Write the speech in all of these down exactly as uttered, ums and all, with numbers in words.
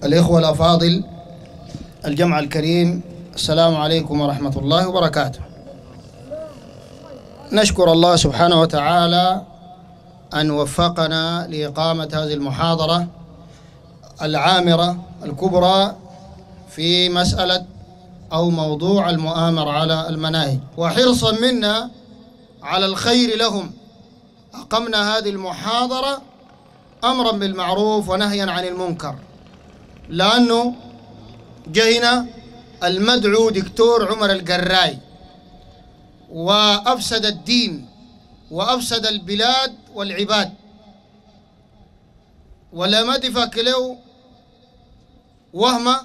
الإخوة الأفاضل، الجمع الكريم، السلام عليكم ورحمة الله وبركاته. نشكر الله سبحانه وتعالى أن وفقنا لإقامة هذه المحاضرة العامرة الكبرى في مسألة أو موضوع المؤامرة على المناهج، وحرصا منا على الخير لهم أقمنا هذه المحاضرة أمرا بالمعروف ونهيا عن المنكر، لأنه جهنا المدعو دكتور عمر القراي وأفسد الدين وأفسد البلاد والعباد، ولا ما تفك له وهمة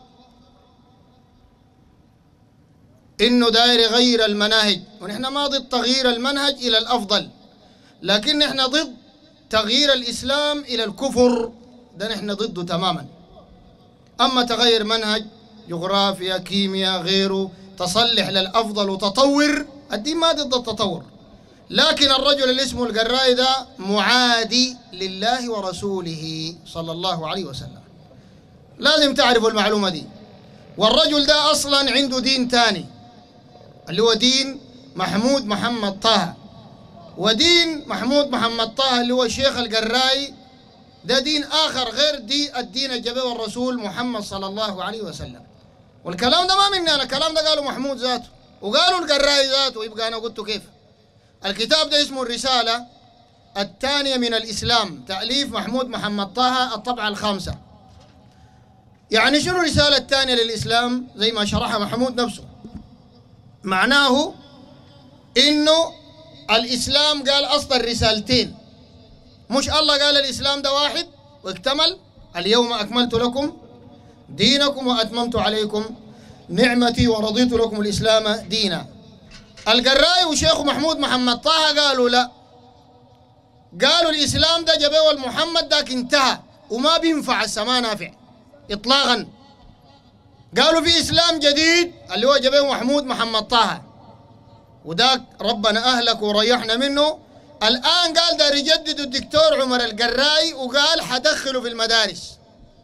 إنه داير يغير المناهج. ونحن ما ضد تغيير المنهج إلى الأفضل، لكن نحن ضد تغيير الإسلام إلى الكفر، ده نحن ضده تماما. أما تغير منهج جغرافيا كيمياء غيره تصلح للأفضل وتطور، الدين ما ضد التطور، لكن الرجل اللي اسمه القراي ده معادي لله ورسوله صلى الله عليه وسلم، لازم تعرفوا المعلومة دي. والرجل ده أصلا عنده دين تاني اللي هو دين محمود محمد طه، ودين محمود محمد طه اللي هو الشيخ القراي ده دين آخر غير دي الدين الجبه الرسول محمد صلى الله عليه وسلم. والكلام ده ما مني أنا، الكلام ده قالوا محمود ذاته وقالوا القراي ذاته، يبقى أنا قلت كيف. الكتاب ده اسمه الرسالة الثانية من الإسلام، تأليف محمود محمد طه، الطبعة الخامسة. يعني شنو الرسالة الثانية للإسلام؟ زي ما شرحها محمود نفسه، معناه إنه الإسلام قال أصل الرسالتين، مش الله قال الإسلام ده واحد واكتمل، اليوم أكملت لكم دينكم وأتممت عليكم نعمتي ورضيت لكم الإسلام دينا. القراي وشيخ محمود محمد طه قالوا لا، قالوا الإسلام ده جبه المحمد داك انتهى وما بينفع السماء نافع إطلاقا. قالوا في إسلام جديد اللي هو جبه محمود محمد طه، وذاك ربنا أهلك وريحنا منه. الآن قال دار يجدد الدكتور عمر القراي وقال حدخله في المدارس،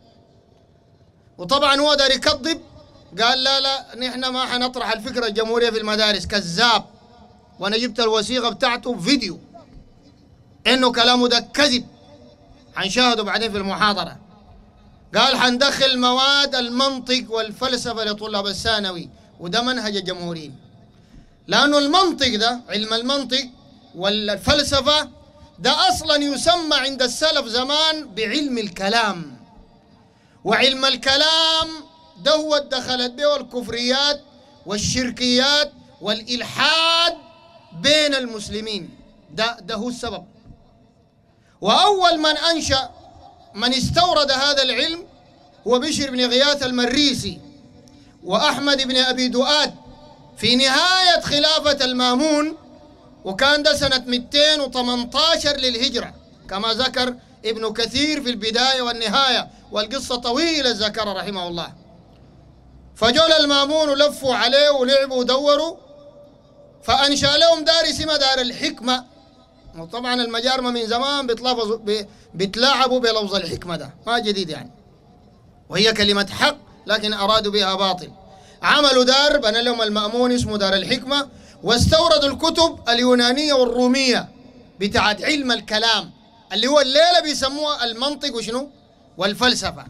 وطبعا هو دار يكذب، قال لا لا نحن ما حنطرح الفكرة الجمهورية في المدارس، كذاب. وانا جبت الوثيقة بتاعته فيديو انه كلامه ده كذب، حنشاهده بعدين في المحاضرة. قال حندخل مواد المنطق والفلسفة لطلاب الثانوي، وده منهج الجمهوريين، لأنه المنطق ده علم المنطق والفلسفة ده أصلا يسمى عند السلف زمان بعلم الكلام، وعلم الكلام ده هو دخلت به الكفريات والشركيات والإلحاد بين المسلمين، ده, ده هو السبب. وأول من أنشأ من استورد هذا العلم هو بشر بن غياث المريسي وأحمد بن أبي دؤاد في نهاية خلافة المامون، وكان ده سنة مئتين وثمانية عشر للهجرة كما ذكر ابن كثير في البداية والنهاية، والقصة طويلة ذكر رحمه الله. فجول المامون ولفوا عليه ولعبوا ودوروا، فأنشأ لهم دار اسمها دار الحكمة. وطبعا المجارمة من زمان بيتلفظوا بيتلاعبوا بلفظ الحكمة، ده ما جديد يعني، وهي كلمة حق لكن أرادوا بها باطل. عملوا دار بنى لهم المأمون اسمه دار الحكمة، واستوردوا الكتب اليونانية والرومية بتاعت علم الكلام اللي هو الليلة بيسموها المنطق وشنو والفلسفة،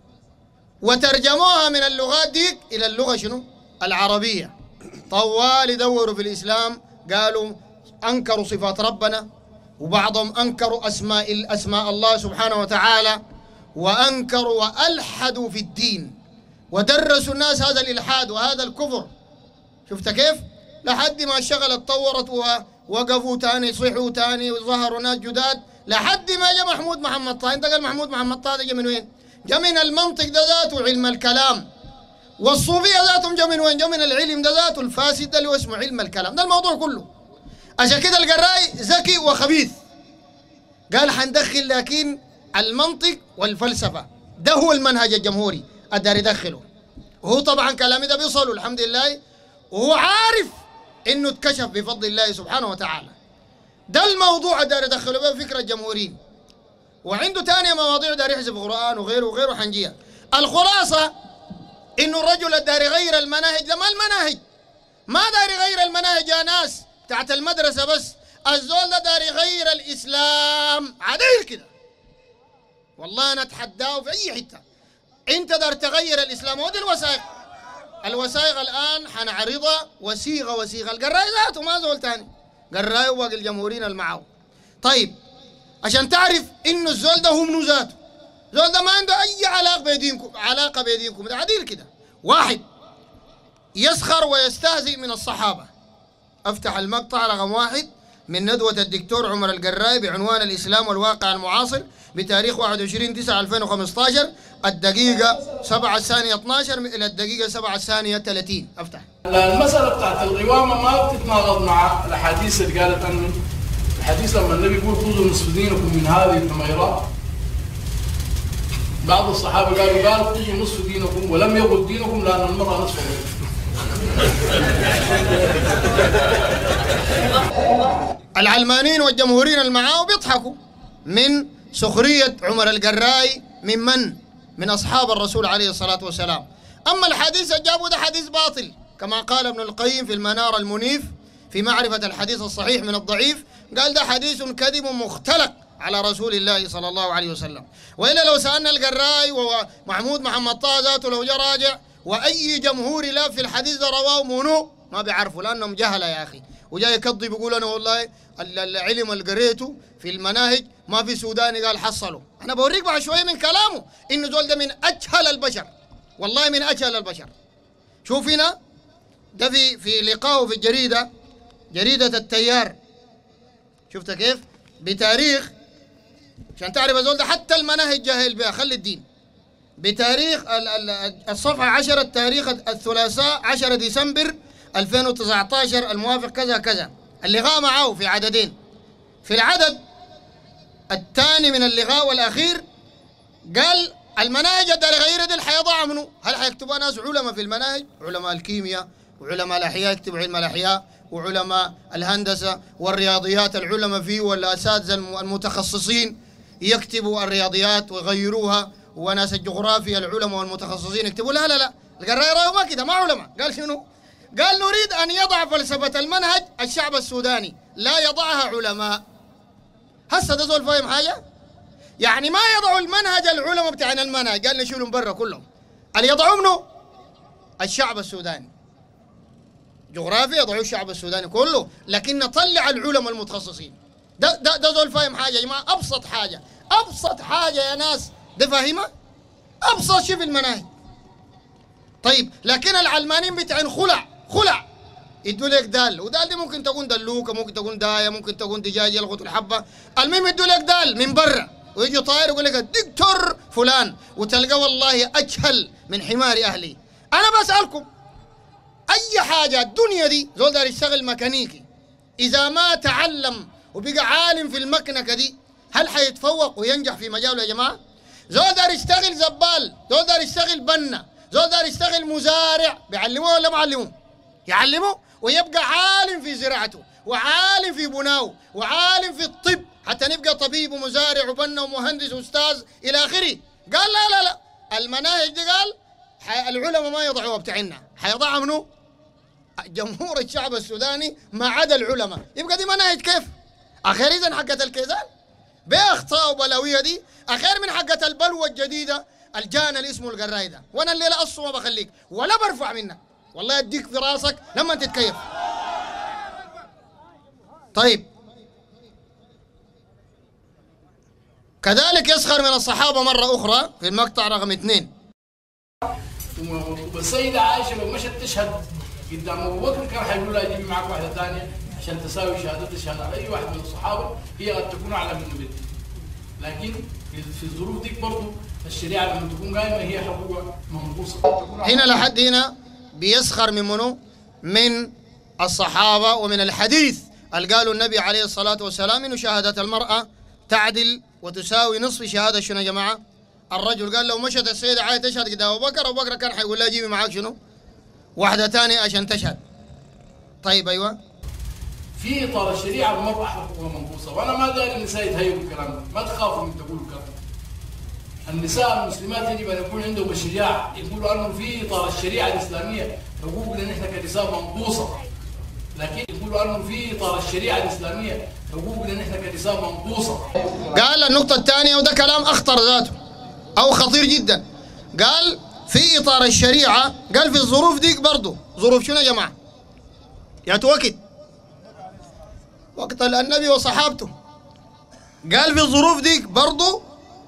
وترجموها من اللغات ديك إلى اللغة شنو العربية. طوال يدوروا في الإسلام، قالوا أنكروا صفات ربنا، وبعضهم أنكروا أسماء أسماء الله سبحانه وتعالى، وأنكروا وألحدوا في الدين، ودرسوا الناس هذا الإلحاد وهذا الكفر. شفت كيف؟ لحد ما الشغلة اتطورت ووقفوا تاني صيحوا تاني وظهروا ناس جداد، لحد ما جاء محمود محمد طه. انت قال محمود محمد طه ده جاء من وين؟ جاء من المنطق ده ذاته علم الكلام، والصوفية ذاتهم جاء من وين؟ جاء من العلم ده ذاته الفاسد ده اللي هو اسمه علم الكلام. ده الموضوع كله. عشان كده القراي ذكي وخبيث، قال حندخل لكن المنطق والفلسفة ده هو المنهج الجمهوري الدار يدخله. وهو طبعا كلامي ده بيصل الحمد لله، وهو عارف انه اتكشف بفضل الله سبحانه وتعالى. ده الموضوع دار يدخلوا به فكرة الجمهوريين، وعنده ثانية مواضيع دار يحذف قرآن وغيره وغيره حنجيها. الخلاصة إنه الرجل الداري يغير المناهج ده ما المناهج، ما داري يغير المناهج يا ناس بتاعت المدرسة بس، الزول ده داري يغير الإسلام عديل كده. والله أنا أتحداه في أي حتة، أنت دار تغير الإسلام. ودي الوثائق، الوثائق الآن حنعرضها وثيقة وثيقة. القراي ذاته ما زول تاني، قراي وباقي الجمهوريين المعاو. طيب عشان تعرف إنه الزول ده هو منو ذاته، الزول ده ما عنده أي علاقة بيدينكم، علاقة بيدينكم ده عديل كده. واحد يسخر ويستهزئ من الصحابة. أفتح المقطع رقم واحد من ندوة الدكتور عمر القراي بعنوان الإسلام والواقع المعاصر بتاريخ واحد وعشرين تسعة ألفين وخمسة عشر، الدقيقة سبعة الثانية اثنا عشر إلى الدقيقة سبعة الثانية ثلاثين. أفتح. المسألة بتاعت القوامة ما بتتناقض مع الأحاديث اللي قالت أنه الحديث لما النبي يقول خذوا نصف دينكم من هذه الحميرات، بعض الصحابة قالوا قال خذوا نصف دينكم ولم يقل دينكم لأن المرأة نصف دينكم. العلمانيين والجمهوريين المعاو بيضحكوا من سخرية عمر القراي من من؟ من أصحاب الرسول عليه الصلاة والسلام. أما الحديث الجابوا ده حديث باطل كما قال ابن القيم في المنار المنيف في معرفة الحديث الصحيح من الضعيف، قال ده حديث كذب مختلق على رسول الله صلى الله عليه وسلم. وإلا لو سألنا القراي ومحمود محمد طه ذاته لو جاء راجع وأي جمهوري لا في الحديث ده رواه منو ما بيعرفوا لأنهم جهلة يا أخي، وجاي يكذب يقول أنا والله العلم اللي قريته في المناهج ما في سوداني قال حصله. أنا بوريك بعد شوية من كلامه إنه زول ده من أجهل البشر، والله من أجهل البشر. شوف هنا ده في في لقائه في الجريدة، جريدة التيار، شفت كيف؟ بتاريخ عشان تعرف الزول ده حتى المناهج جاهل بها، خلي الدين. بتاريخ الصفحة عشرة تاريخ الثلاثاء عشرة ديسمبر ألفين وتسعة عشر الموافق كذا كذا. اللقاء معه في عددين، في العدد الثاني من اللقاء والأخير قال المناهج اللي غير دي حيضع منه. هل حيكتبوا ناس علماء في المناهج؟ علماء الكيمياء وعلماء الأحياء يكتبوا علم الأحياء، وعلماء الهندسة والرياضيات العلماء فيه والأساتذة المتخصصين يكتبوا الرياضيات ويغيروها، وناس الجغرافيا العلماء والمتخصصين يكتبوا. لا لا لا القراي راهو ما كده، ما علماء. قال شنو؟ قال نريد أن يضع فلسفة المنهج الشعب السوداني، لا يضعها علماء. هسه ده زول فاهم حاجة؟ يعني ما يضعوا المنهج العلماء بتاعنا المنهج، قال نشيلهم برا كلهم. اللي يضعوا منه الشعب السوداني، جغرافيا يضعوا الشعب السوداني كله، لكن نطلع العلماء المتخصصين. ده ده ده زول فاهم حاجة يا جماعة؟ أبسط حاجة، أبسط حاجة يا ناس ده فاهمة؟ أبسط شيء في المناهج. طيب لكن العلمانيين بتاعين خلع خلع يدوا لك دال، ودال دي ممكن تكون دلوكه، ممكن تكون دايه، ممكن تكون دجاج يلغط الحبه، المهم يدوا لك دال من برا ويجي طاير يقول لك الدكتور فلان، وتلقى والله اجهل من حمار اهلي. انا بسالكم اي حاجه الدنيا دي زول دار يشتغل ميكانيكي اذا ما تعلم وبقى عالم في المكنكه دي هل حيتفوق وينجح في مجاله يا جماعه؟ زول دار يشتغل زبال، زول دار يشتغل بنا، زول دار يشتغل مزارع، بيعلموه ولا ما علموه؟ يعلمه ويبقى عالم في زراعته وعالم في بناؤه وعالم في الطب، حتى نبقى طبيب ومزارع وبنا ومهندس واستاذ الى اخره. قال لا لا لا المناهج دي قال العلماء ما يضعوها بتاعنا، حيضعها منو؟ جمهور الشعب السوداني ما عدا العلماء. يبقى دي مناهج كيف؟ اخير اذا حقت الكيزان باخطاء وبلاويه دي اخير من حقت البلوه الجديده الجان اللي اسمه القراي ده. وانا الليله اصلا ما بخليك ولا برفع منك، والله اديك في راسك لما تتكيف. طيب كذلك يسخر من الصحابه مره اخرى في المقطع رقم اثنين. والسيده عائشه لو مشت تشهد قدام ابو بكر كان حيقول لها جيبي معك واحده ثانيه عشان تساوي شهادتها شهاده اي واحد من الصحابه، هي قد تكون اعلى من البنت، لكن في الظروف ديك برضه الشريعه لما تكون قائمه هي حقوقها منقوصه. هنا لحد هنا بيسخر من منو؟ من الصحابه ومن الحديث اللي قالوا النبي عليه الصلاه والسلام انه شهاده المراه تعدل وتساوي نصف شهاده شنو يا جماعه؟ الرجل قال لو مشت السيده عائشه تشهد قدام ابو بكر، ابو بكر كان حيقول لها جيبي معاك شنو؟ واحده ثانيه عشان تشهد. طيب ايوه في اطار الشريعه المراه حقوقها منقوصه، وانا ما داري النساء يتهيئوا الكلام ده، ما تخافوا من تقولوا الكلام ده. النساء المسلمات يجب ان يكون عندهم الشجاعه يقولوا انه في اطار الشريعه الاسلاميه حقوقنا نحن كنساء منقوصه، لكن يقولوا انه في اطار الشريعه الاسلاميه حقوقنا نحن كنساء منقوصه. قال النقطه الثانيه وده كلام اخطر ذاته او خطير جدا، قال في اطار الشريعه، قال في الظروف ديك برضه. ظروف شنو يا جماعه؟ يا وقت وقت النبي وصحابته، قال في الظروف ديك برضه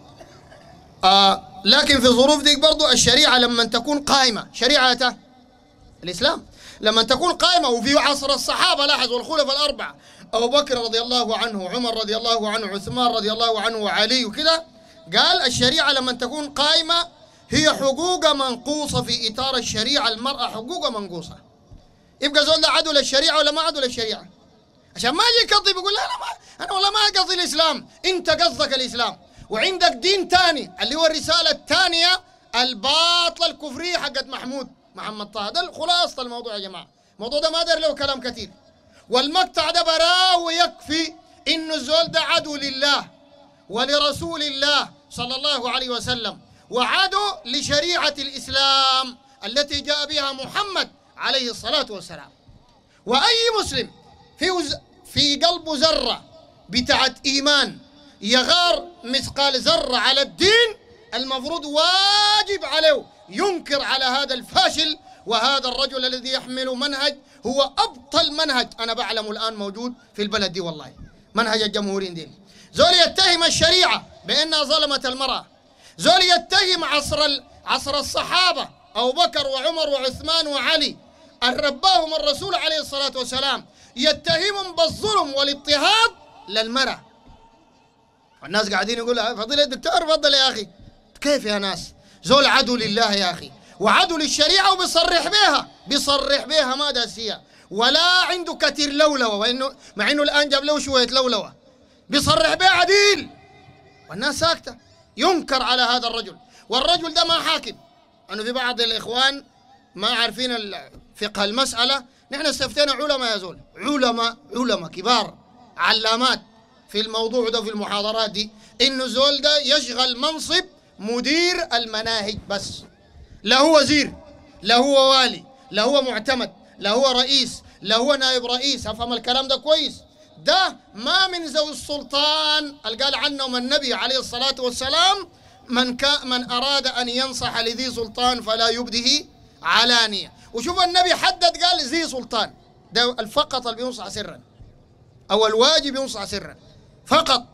آه لكن في الظروف ديك برضه الشريعه لما تكون قائمه، شريعه الاسلام لما تكون قائمه، وفي عصر الصحابه لاحظوا الخلفاء الاربعه ابو بكر رضي الله عنه، عمر رضي الله عنه، عثمان رضي الله عنه، وعلي وكذا، قال الشريعه لما تكون قائمه هي حقوق منقوصه في اطار الشريعه، المراه حقوق منقوصه. يبقى زول ده عدو للشريعه ولا ما عدو للشريعه؟ عشان ما يجي يقضي بيقول لا انا ما انا والله ما قصدي الاسلام، انت قصدك الاسلام وعندك دين ثاني اللي هو الرساله الثانيه الباطله الكفريه حقت محمود محمد طه. ده خلاصه الموضوع يا جماعه، الموضوع ده ما دار له كلام كثير، والمقطع ده براه ويكفي انه الزول ده عدو لله ولرسول الله صلى الله عليه وسلم، وعدو لشريعه الاسلام التي جاء بها محمد عليه الصلاه والسلام. واي مسلم في وز... في قلبه ذره بتاعت ايمان يغار مثقال ذره على الدين، المفروض واجب عليه ينكر على هذا الفاشل وهذا الرجل الذي يحمل منهج هو ابطل منهج انا بعلمه الان موجود في البلد دي، والله منهج الجمهوريين دي. زول يتهم الشريعه بانها ظلمت المراه، زول يتهم عصر ال... عصر الصحابه ابو بكر وعمر وعثمان وعلي ان رباهم الرسول عليه الصلاه والسلام، يتهمهم بالظلم والاضطهاد للمراه. والناس قاعدين يقولوا فضيلة الدكتور فضل يا اخي، كيف يا ناس؟ زول عدو لله يا اخي وعدو للشريعه وبيصرح بها، بيصرح بها ما داسيه ولا عنده كثير لولوه، وانه مع انه الان جاب له شويه لولوه بيصرح بها عديل والناس ساكته. ينكر على هذا الرجل، والرجل ده ما حاكم. انه في بعض الاخوان ما عارفين فقه المساله، نحن استفتينا علماء يا زول، علماء علماء كبار علامات في الموضوع ده في المحاضرات دي، انه الزول ده يشغل منصب مدير المناهج بس، لا هو وزير لا هو والي لا هو معتمد لا هو رئيس لا هو نائب رئيس. افهم الكلام ده كويس، ده ما من ذوي السلطان اللي قال عنهم النبي عليه الصلاة والسلام من كا من أراد أن ينصح لذي سلطان فلا يبده علانية. وشوف النبي حدد قال ذي سلطان ده الفقط اللي بينصح سرا أو الواجب ينصح سرا فقط،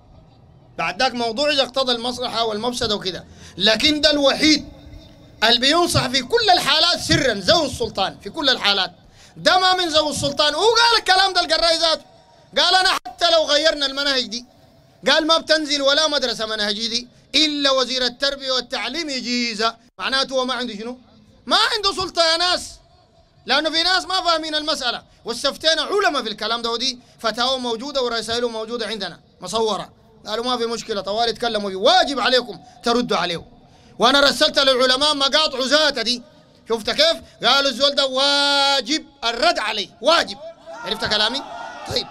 بعد ذاك موضوع إذا اقتضى المصلحة والمفسدة وكذا، لكن ده الوحيد اللي بينصح في كل الحالات سرا ذوي السلطان في كل الحالات. ده ما من ذوي السلطان. هو قال الكلام ده القراي ذاته، قال أنا حتى لو غيرنا المناهج دي، قال ما بتنزل ولا مدرسة مناهجي دي إلا وزير التربية والتعليم يجيزة. معناته هو ما عنده شنو؟ ما عنده سلطة يا ناس، لأنه في ناس ما فاهمين المسألة. واستفتينا علماء في الكلام ده، ودي فتاوى موجودة ورسائل موجودة عندنا مصورة، قالوا ما في مشكلة طوال يتكلموا فيه، واجب عليكم تردوا عليه. وأنا رسلت للعلماء مقاطع ذاتها دي، شفت كيف؟ قالوا الزول ده واجب الرد عليه، واجب. عرفت كلامي؟ طيب،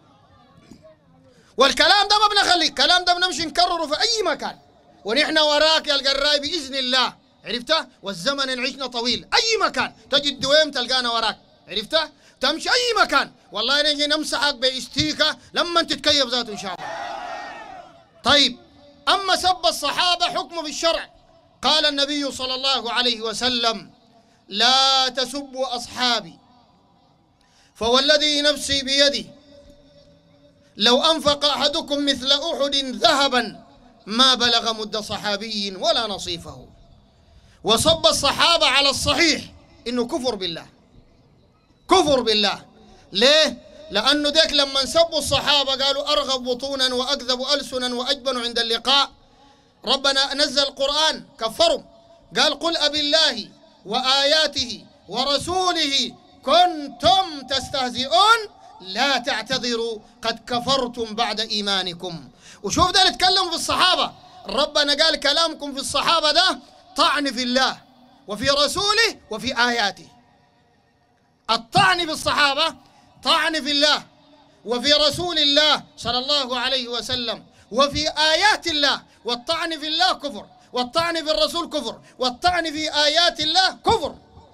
والكلام ده ما بنخليه، الكلام ده بنمشي نكرره في أي مكان، ونحن وراك يا القراي بإذن الله. عرفته؟ والزمن إن عشنا طويل، أي مكان تجد دويم تلقانا وراك. عرفته؟ تمشي أي مكان والله نجي نمسحك باستيكة لما تتكيف ذاته إن شاء الله. طيب، أما سب الصحابة حكمه في الشرع، قال النبي صلى الله عليه وسلم لا تسبوا أصحابي فوالذي نفسي بيده لو أنفق أحدكم مثل أحد ذهبا ما بلغ مد صحابي ولا نصيفه. وصب الصحابة على الصحيح إنه كفر بالله، كفر بالله. ليه؟ لأنه ديك لما سبوا الصحابة قالوا أرغب بطونا وأكذب ألسنا وأجبن عند اللقاء، ربنا نزل القرآن كفروا، قال قل أبي الله وآياته ورسوله كنتم تستهزئون لا تعتذروا قد كفرتم بعد إيمانكم. وشوف ده اللي اتكلم في الصحابة، ربنا قال كلامكم في الصحابة ده طعن في الله وفي رسوله وفي آياته. الطعن في الصحابة طعن في الله وفي رسول الله صلى الله عليه وسلم وفي آيات الله والطعن في الله كفر، والطعن في الرسول كفر، والطعن في آيات الله كفر،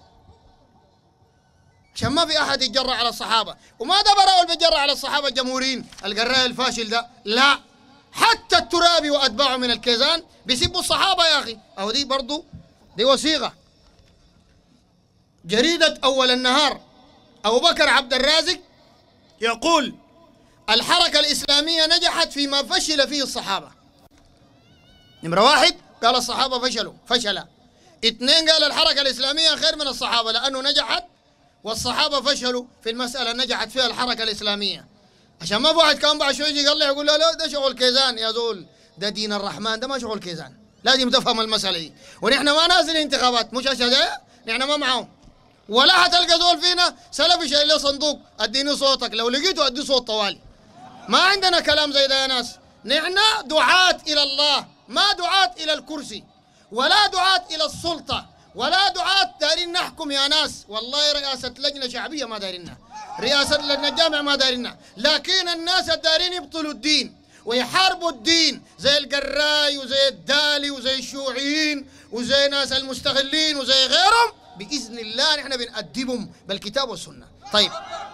عشان ما في أحد يتجرأ على الصحابة. وما ده براء اللي بيتجرأ على الصحابة الجمهوريين القراء الفاشل ده، لا، حتى الترابي وأتباعه من الكيزان بيسبوا الصحابة يا أخي. أو دي برضو دي وثيقة. جريدة أول النهار أبو بكر عبد الرازق يقول الحركة الإسلامية نجحت فيما فشل فيه الصحابة. نمرة واحد قال الصحابة فشلوا فشلا. اثنين قال الحركة الإسلامية خير من الصحابة لأنه نجحت، والصحابة فشلوا في المسألة نجحت فيها الحركة الإسلامية. عشان ما في واحد كان بعد شوي يجي قال لي يقول لا لا ده شغل كيزان يا زول، ده دين الرحمن، ده ما شغل كيزان. لازم تفهم المسألة دي. ونحن ما نازل انتخابات، مش عشان نحن ما معاهم، ولا حتلقى زول فينا سلفي شايل له صندوق اديني صوتك، لو لقيته ادي صوت طوالي. ما عندنا كلام زي ده يا ناس. نحن دعاة إلى الله، ما دعاة إلى الكرسي، ولا دعاة إلى السلطة، ولا دعاة دايرين نحكم يا ناس. والله رئاسة لجنة شعبية ما دايرينها، رئاسة لجنة جامعة ما دايرينها، لكن الناس الدايرين يبطلوا الدين ويحاربوا الدين زي القراي وزي الدالي وزي الشيوعيين وزي ناس المستغلين وزي غيرهم، بإذن الله نحن بنأدبهم بالكتاب والسنة. طيب،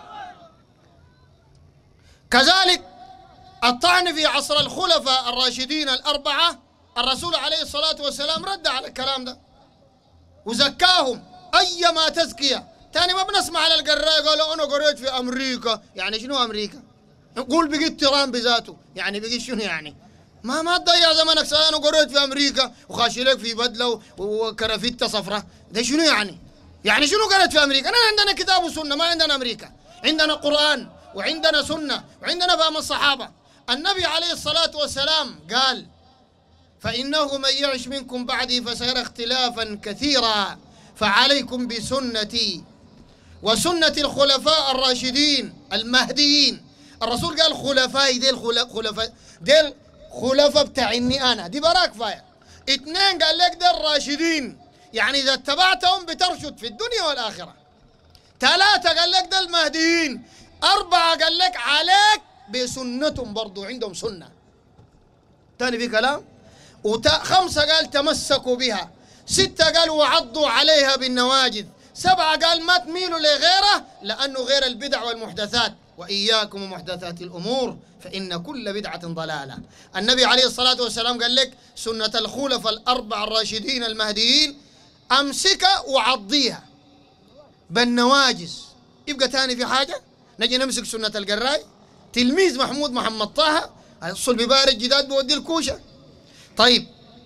كذلك الطعن في عصر الخلفاء الراشدين الأربعة، الرسول عليه الصلاة والسلام رد على الكلام ده وزكاهم أيما تزكية. تاني ما بنسمع على القراء قالوا أنا قريت في أمريكا. يعني شنو أمريكا؟ نقول بقيت تيران بذاته، يعني بقيت شنو يعني؟ ما ما تضيع زمنك سنة. أنا قريت في أمريكا وخاشي لك في بدلة وكرافتة صفراء، ده شنو يعني؟ يعني شنو قريت في أمريكا؟ أنا عندنا كتاب وسنة، ما عندنا أمريكا، عندنا قرآن وعندنا سنة وعندنا فهم الصحابة. النبي عليه الصلاة والسلام قال فإنه من يعش منكم بعدي فسيرى اختلافا كثيرا فعليكم بسنتي وسنة الخلفاء الراشدين المهديين. الرسول قال خلفائي، ديل خلفاء، ديل خلفاء بتاعني أنا، دي براك كفاية. اثنين قال لك ديل راشدين، يعني إذا اتبعتهم بترشد في الدنيا والآخرة. ثلاثة قال لك ديل مهديين. أربعة قال لك عليك بسنتهم، برضو عندهم سنة. تاني في كلام. وخمسة قال تمسكوا بها. ستة قال وعضوا عليها بالنواجذ. سبعة قال ما تميلوا لغيره لأنه غير البدع والمحدثات، وإياكم ومحدثات الأمور فإن كل بدعة ضلالة. النبي عليه الصلاة والسلام قال لك سنة الخلفاء الأربع الراشدين المهديين أمسكها وعضيها بالنواجذ. يبقى تاني في حاجة نجي نمسك سنة القراي، تلميذ محمود محمد طه الصلب بارد جداد بودي الكوشة. طيب،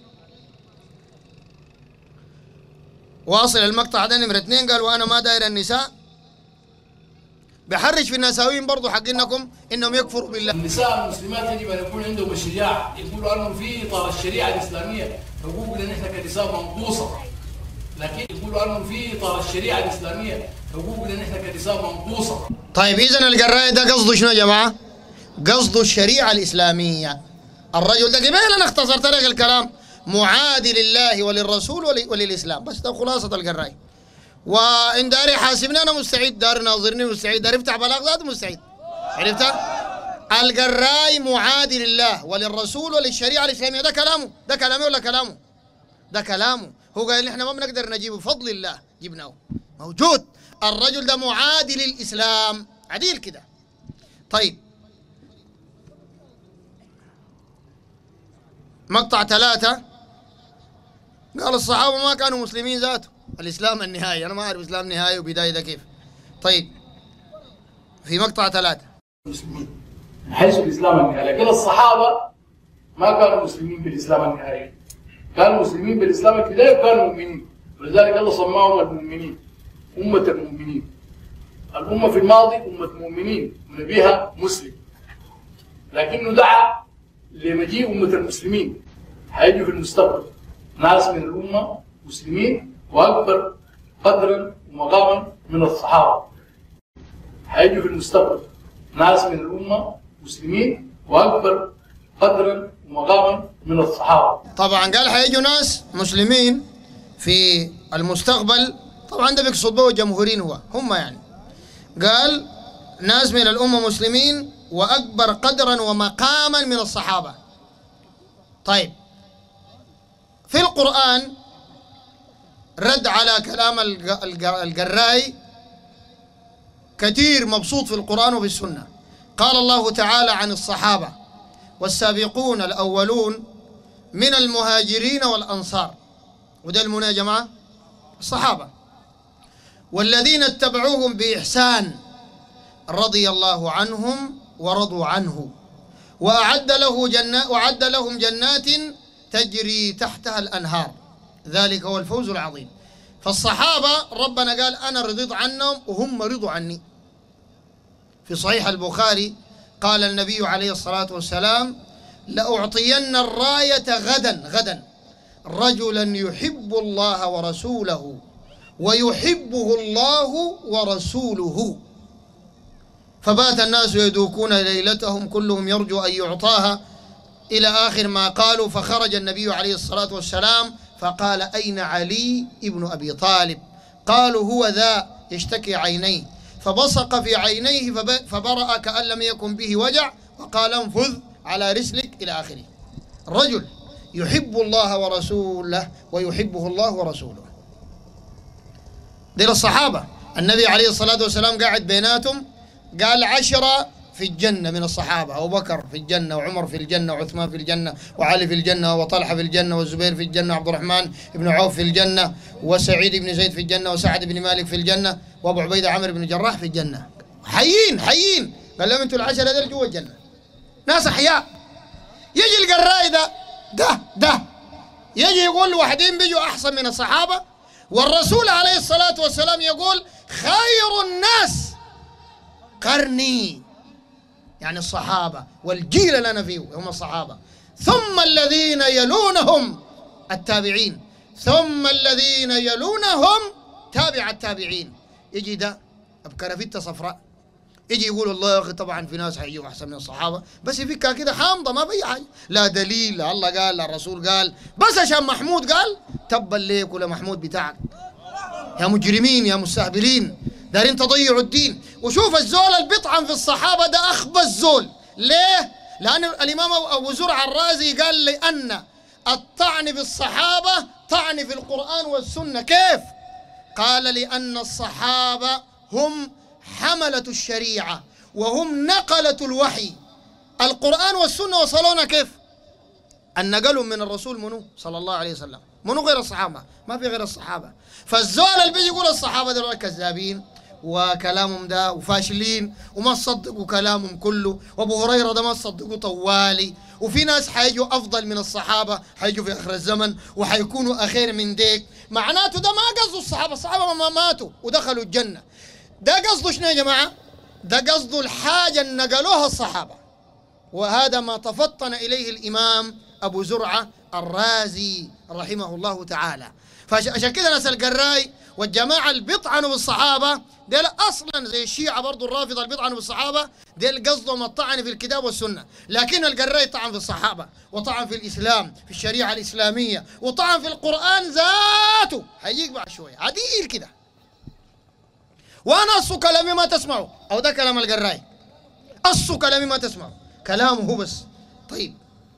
واصل المقطع ده نمرة اثنين قال وانا ما داير النساء، بحرج في النساوين برضو حقينكم انهم يكفروا بالله. النساء المسلمات يجب ان يكون عندهم الشجاعه، يقولوا انه في اطار الشريعه الاسلاميه حقوقنا نحن كنساء منقوصه، لكن يقولوا انه في اطار الشريعه الاسلاميه حقوقنا نحن كنساء منقوصه. طيب اذا القراء ده قصده شنو يا جماعه؟ قصده الشريعه الاسلاميه. الرجل ده قبل انا اختصرت لك الكلام، معادي لله وللرسول وللاسلام، بس ده خلاصه القراي. وان داري حاسبني انا مستعد، داري ناظرني مستعد، داري افتح بلاغ ذات مستعد. عرفتها؟ القراي معادي لله وللرسول وللشريعه الاسلاميه. ده كلامه، ده كلامه ولا كلامه؟ ده كلامه. هو قال احنا ما بنقدر نجيبه بفضل الله، جبناه موجود. الرجل ده معادي للاسلام، عديل كده. طيب، مقطع ثلاثة قال الصحابة ما كانوا مسلمين ذاته، الإسلام النهاية. أنا ما أعرف إسلام نهاية وبداية ده كيف. طيب، في مقطع ثلاثة مسلمين حيث الإسلام النهاية، لكن الصحابة ما كانوا مسلمين بالإسلام النهاية، كانوا مسلمين بالإسلام البداية وكانوا مؤمنين، ولذلك الله سماهم المؤمنين، أمة المؤمنين. الأمة في الماضي أمة مؤمنين ونبيها مسلم، لكنه دعا لمجيء أمة المسلمين. حيجوا في المستقبل ناس من الأمة مسلمين وأكبر قدرا ومقاما من الصحابة. حيجوا في المستقبل ناس من الأمة مسلمين وأكبر قدرا ومقاما من الصحابة. طبعا قال حيجوا ناس مسلمين في المستقبل، طبعا ده بيقصد به الجمهوريين، هو هم يعني. قال ناس من الأمة مسلمين وأكبر قدرا ومقاما من الصحابة. طيب، في القرآن رد على كلام القراي كثير مبسوط في القرآن وفي السنة. قال الله تعالى عن الصحابة: والسابقون الأولون من المهاجرين والأنصار، وده المنى يا جماعة الصحابة، والذين اتبعوهم بإحسان رضي الله عنهم ورضوا عنه وأعد له جنات وأعد لهم جنات تجري تحتها الأنهار، ذلك هو الفوز العظيم. فالصحابة ربنا قال أنا رضيت عنهم وهم رضوا عني. في صحيح البخاري قال النبي عليه الصلاة والسلام: لأعطين الراية غدا غدا رجلا يحب الله ورسوله ويحبه الله ورسوله. فبات الناس يدوكون ليلتهم كلهم يرجو أن يعطاها، إلى آخر ما قالوا. فخرج النبي عليه الصلاة والسلام فقال: أين علي ابن أبي طالب؟ قالوا: هو ذا يشتكي عينيه، فبصق في عينيه فبرأ كأن لم يكن به وجع، وقال: انفذ على رسلك، إلى آخره. الرجل يحب الله ورسوله ويحبه الله ورسوله. دي الصحابة. النبي عليه الصلاة والسلام قاعد بيناتهم قال: عشرة في الجنة من الصحابة: أبو بكر في الجنة، وعمر في الجنة، وعثمان في الجنة، وعلي في الجنة، وطلحة في الجنة، والزبير في الجنة، وعبد الرحمن بن عوف في الجنة، وسعيد بن زيد في الجنة، وسعد بن مالك في الجنة، وأبو عبيدة عمرو بن جراح في الجنة. حيين حيين. قال لهم: أنتوا العشرة دول جوا الجنة، ناس أحياء. يجي القراي ده ده ده يجي يقول واحدين بيجوا أحسن من الصحابة، والرسول عليه الصلاة والسلام يقول: خير الناس قرني، يعني الصحابة والجيل اللي أنا فيه هم الصحابة، ثم الذين يلونهم التابعين، ثم الذين يلونهم تابع التابعين. يجي ده بكرافتة صفراء يجي يقول: الله يا أخي طبعا في ناس حيجوا أحسن من الصحابة، بس يفكها كده حامضة ما في حاجة، لا دليل، لا الله قال، لا الرسول قال، بس عشان محمود قال تبا ليك ولا محمود بتاعك. يا مجرمين يا مستهبلين دارين تضيعوا الدين. وشوف الزول اللي بيطعن في الصحابة ده أخبث زول. ليه؟ لأن الإمام أبو زرع الرازي قال: لأن الطعن في الصحابة طعن في القرآن والسنة. كيف؟ قال: لأن الصحابة هم حملة الشريعة وهم نقلة الوحي. القرآن والسنة وصلونا كيف؟ أن نقلهم من الرسول منو صلى الله عليه وسلم، منو غير الصحابة، ما في غير الصحابة. فالزول اللي بيجي يقول الصحابة دول كذابين وكلامهم ده وفاشلين وما تصدقوا كلامهم كله، وابو هريره ده ما تصدقوا طوالي، وفي ناس حيجوا افضل من الصحابه حيجوا في اخر الزمن وحيكونوا اخير من ديك، معناته ده ما قصده الصحابه، الصحابه ما ماتوا ودخلوا الجنه. ده قصده شنو يا جماعه؟ ده قصده الحاجه اللي نقلوها الصحابه، وهذا ما تفطن اليه الامام ابو زرعه الرازي رحمه الله تعالى. فعشان كده ناس القراي والجماعة اللي بيطعنوا بالصحابة ديل أصلا زي الشيعة برضو الرافضة اللي بيطعنوا بالصحابة ديل قصدهم الطعن في الكتاب والسنة، لكن القراي طعن في الصحابة وطعن في الإسلام في الشريعة الإسلامية وطعن في القرآن ذاته. هيجيك بعد شوية عديل كده. وأنا أصو كلامي ما تسمعوا، أو ده كلام القراي، أصو كلامي ما تسمعوا، كلامه هو بس. طيب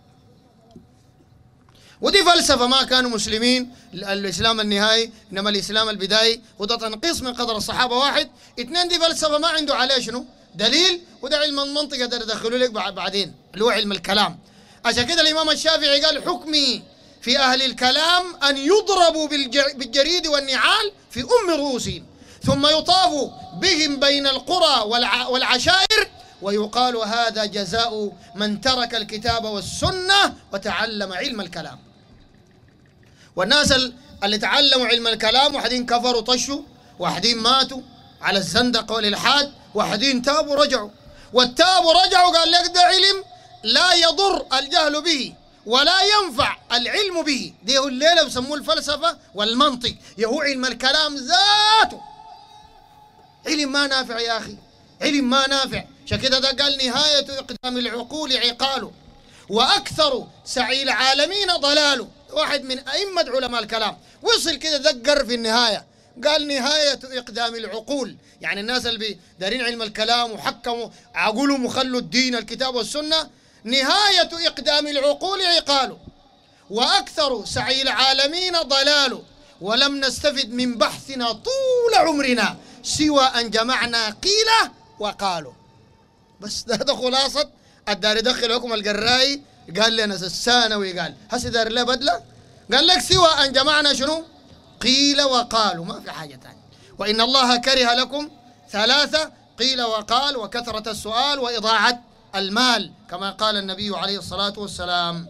ودي فلسفة، ما كانوا مسلمين الإسلام النهائي إنما الإسلام البدائي، وده تنقيص من قدر الصحابة. واحد اثنين دي فلسفة ما عنده عليه شنو دليل، وده علم المنطق يقدر يدخلوا لك بعدين اللي هو علم الكلام. عشان كده الإمام الشافعي قال: حكمي في أهل الكلام أن يضربوا بالجريد والنعال في أم رؤوسهم ثم يطاف بهم بين القرى والعشائر ويقال هذا جزاء من ترك الكتاب والسنة وتعلم علم الكلام. والناس اللي تعلموا علم الكلام واحدين كفروا طشوا، واحدين ماتوا على الزندقة والإلحاد، واحدين تابوا رجعوا، والتابوا رجعوا قال لك ده علم لا يضر الجهل به ولا ينفع العلم به. دي هو الليلة بسموه الفلسفة والمنطق، يهو علم الكلام ذاته علم ما نافع يا أخي، علم ما نافع. عشان كده ده قال: نهاية إقدام العقول عقاله وأكثر سعي العالمين ضلاله. واحد من أئمة علماء الكلام وصل كده دقر في النهاية قال: نهاية إقدام العقول، يعني الناس اللي دارين علم الكلام وحكموا عقولهم وخلوا الدين الكتاب والسنة، نهاية إقدام العقول عقاله وأكثر سعي العالمين ضلال، ولم نستفد من بحثنا طول عمرنا سوى أن جمعنا قيل وقالوا. بس ده, ده خلاصة الدار يدخل حكم القرائي. قال لنا الثانوي قال هسه دار له بدلة، قال لك سوى أن جمعنا شنو؟ قيل وقالوا، ما في حاجة ثانية. وإن الله كره لكم ثلاثة: قيل وقال، وكثرة السؤال، وإضاعة المال، كما قال النبي عليه الصلاة والسلام.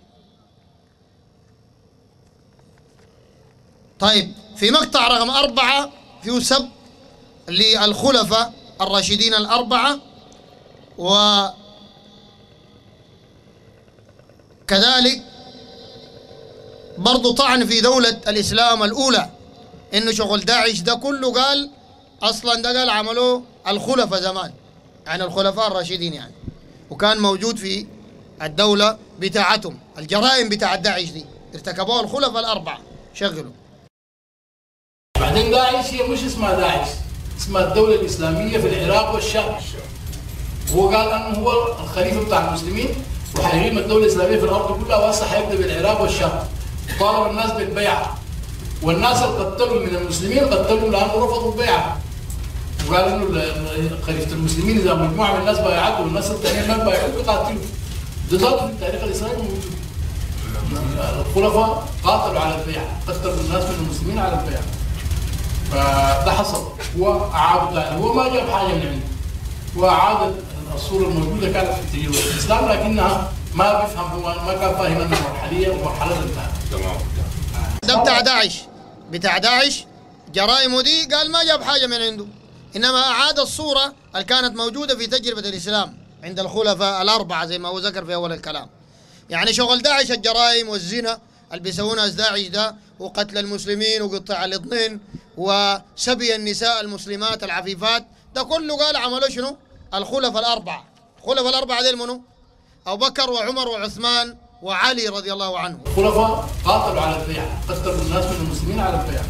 طيب، في مقطع رقم أربعة فيه سب للخلفاء الراشدين الأربعة، وكذلك برضو طعن في دولة الإسلام الأولى، إنه شغل داعش ده كله قال أصلا ده قال عملوه الخلفاء زمان، يعني الخلفاء الراشدين يعني، وكان موجود في الدولة بتاعتهم. الجرائم بتاع داعش دي ارتكبوها الخلفاء الأربعة. شغلوا. بعدين داعش هي مش اسمها داعش، اسمها الدولة الإسلامية في العراق والشام. هو قال أنه هو الخليفة بتاع المسلمين وحيقيم الدولة الإسلامية في الأرض كلها، وهسه حيبدأ بالعراق والشام. طالب الناس بالبيعة، والناس اللي قتلوا من المسلمين قتلوا لأنه رفضوا البيعة، وقال إنه خليفة المسلمين إذا مجموعة من الناس بايعته والناس الثانيين ما بايعوه بيقاتلوا. ده ذاته في التاريخ الإسلامي موجود. الخلفاء قاتلوا على البيعة، قتلوا الناس من المسلمين على البيعة. فده حصل. هو أعاد يعني هو ما جاب حاجة من عنده، هو أعاد الصورة الموجودة كانت في تجربة الإسلام، لكنها ما بيفهم، هو ما كان فاهم أنها مرحلية ومرحلة انتهت. تمام. ده بتاع داعش، بتاع داعش جرائمه دي قال ما جاب حاجة من عنده، إنما أعاد الصورة اللي كانت موجودة في تجربة الإسلام عند الخلفاء الأربعة زي ما هو ذكر في أول الكلام. يعني شغل داعش الجرائم والزنا اللي بيسوونها داعش ده، وقتل المسلمين وقطع الاثنين وسبي النساء المسلمات العفيفات، ده كله قال عملوا شنو؟ الخلفاء الأربعة. الخلفاء الأربعة دي منو؟ أبو بكر وعمر وعثمان وعلي رضي الله عنهم. الخلفاء قاتلوا على البيعة، قتلوا الناس من المسلمين على البيعة.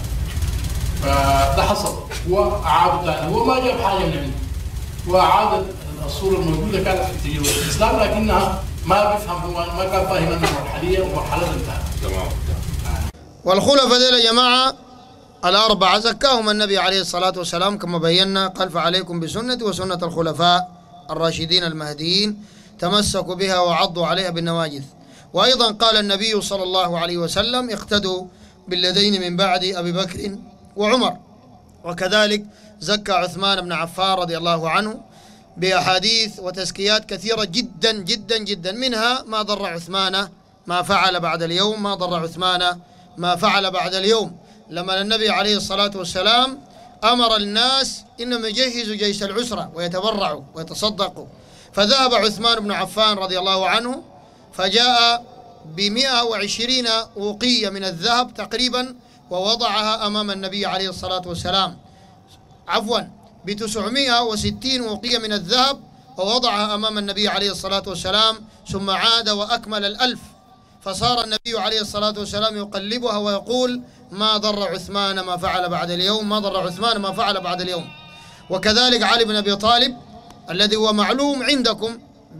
فده حصل. هو أعاد يعني هو ما جاب حاجة من عنده، هو أعاد الصورة الموجودة كانت في تجربة الإسلام، لكنها ما بيفهم، هو ما كان فاهم أنها مرحلية ومرحلة انتهت. تمام. والخلفاء دول يا جماعة الأربعة زكاهم النبي عليه الصلاة والسلام كما بينا، قال: فعليكم بسنتي وسنة الخلفاء الراشدين المهديين تمسكوا بها وعضوا عليها بالنواجذ. وأيضا قال النبي صلى الله عليه وسلم: اقتدوا بالذين من بعد أبي بكر وعمر. وكذلك زكى عثمان بن عفان رضي الله عنه بأحاديث وتزكيات كثيرة جدا جدا جدا، منها: ما ضر عثمان ما فعل بعد اليوم، ما ضر عثمان ما فعل بعد اليوم. لما النبي عليه الصلاة والسلام أمر الناس إنهم يجهزوا جيش العسرة ويتبرعوا ويتصدقوا، فذهب عثمان بن عفان رضي الله عنه فجاء بمئة وعشرين أوقية من الذهب تقريبا، ووضعها أمام النبي عليه الصلاة والسلام، عفوا بتسعمئة وستين أوقية من الذهب، ووضعها أمام النبي عليه الصلاة والسلام، ثم عاد وأكمل الألف. فصار النبي عليه الصلاة والسلام يقلبها ويقول: ما ضر عثمان ما فعل بعد اليوم، ما ضر عثمان ما فعل بعد اليوم. وكذلك علي بن أبي طالب الذي هو معلوم عندكم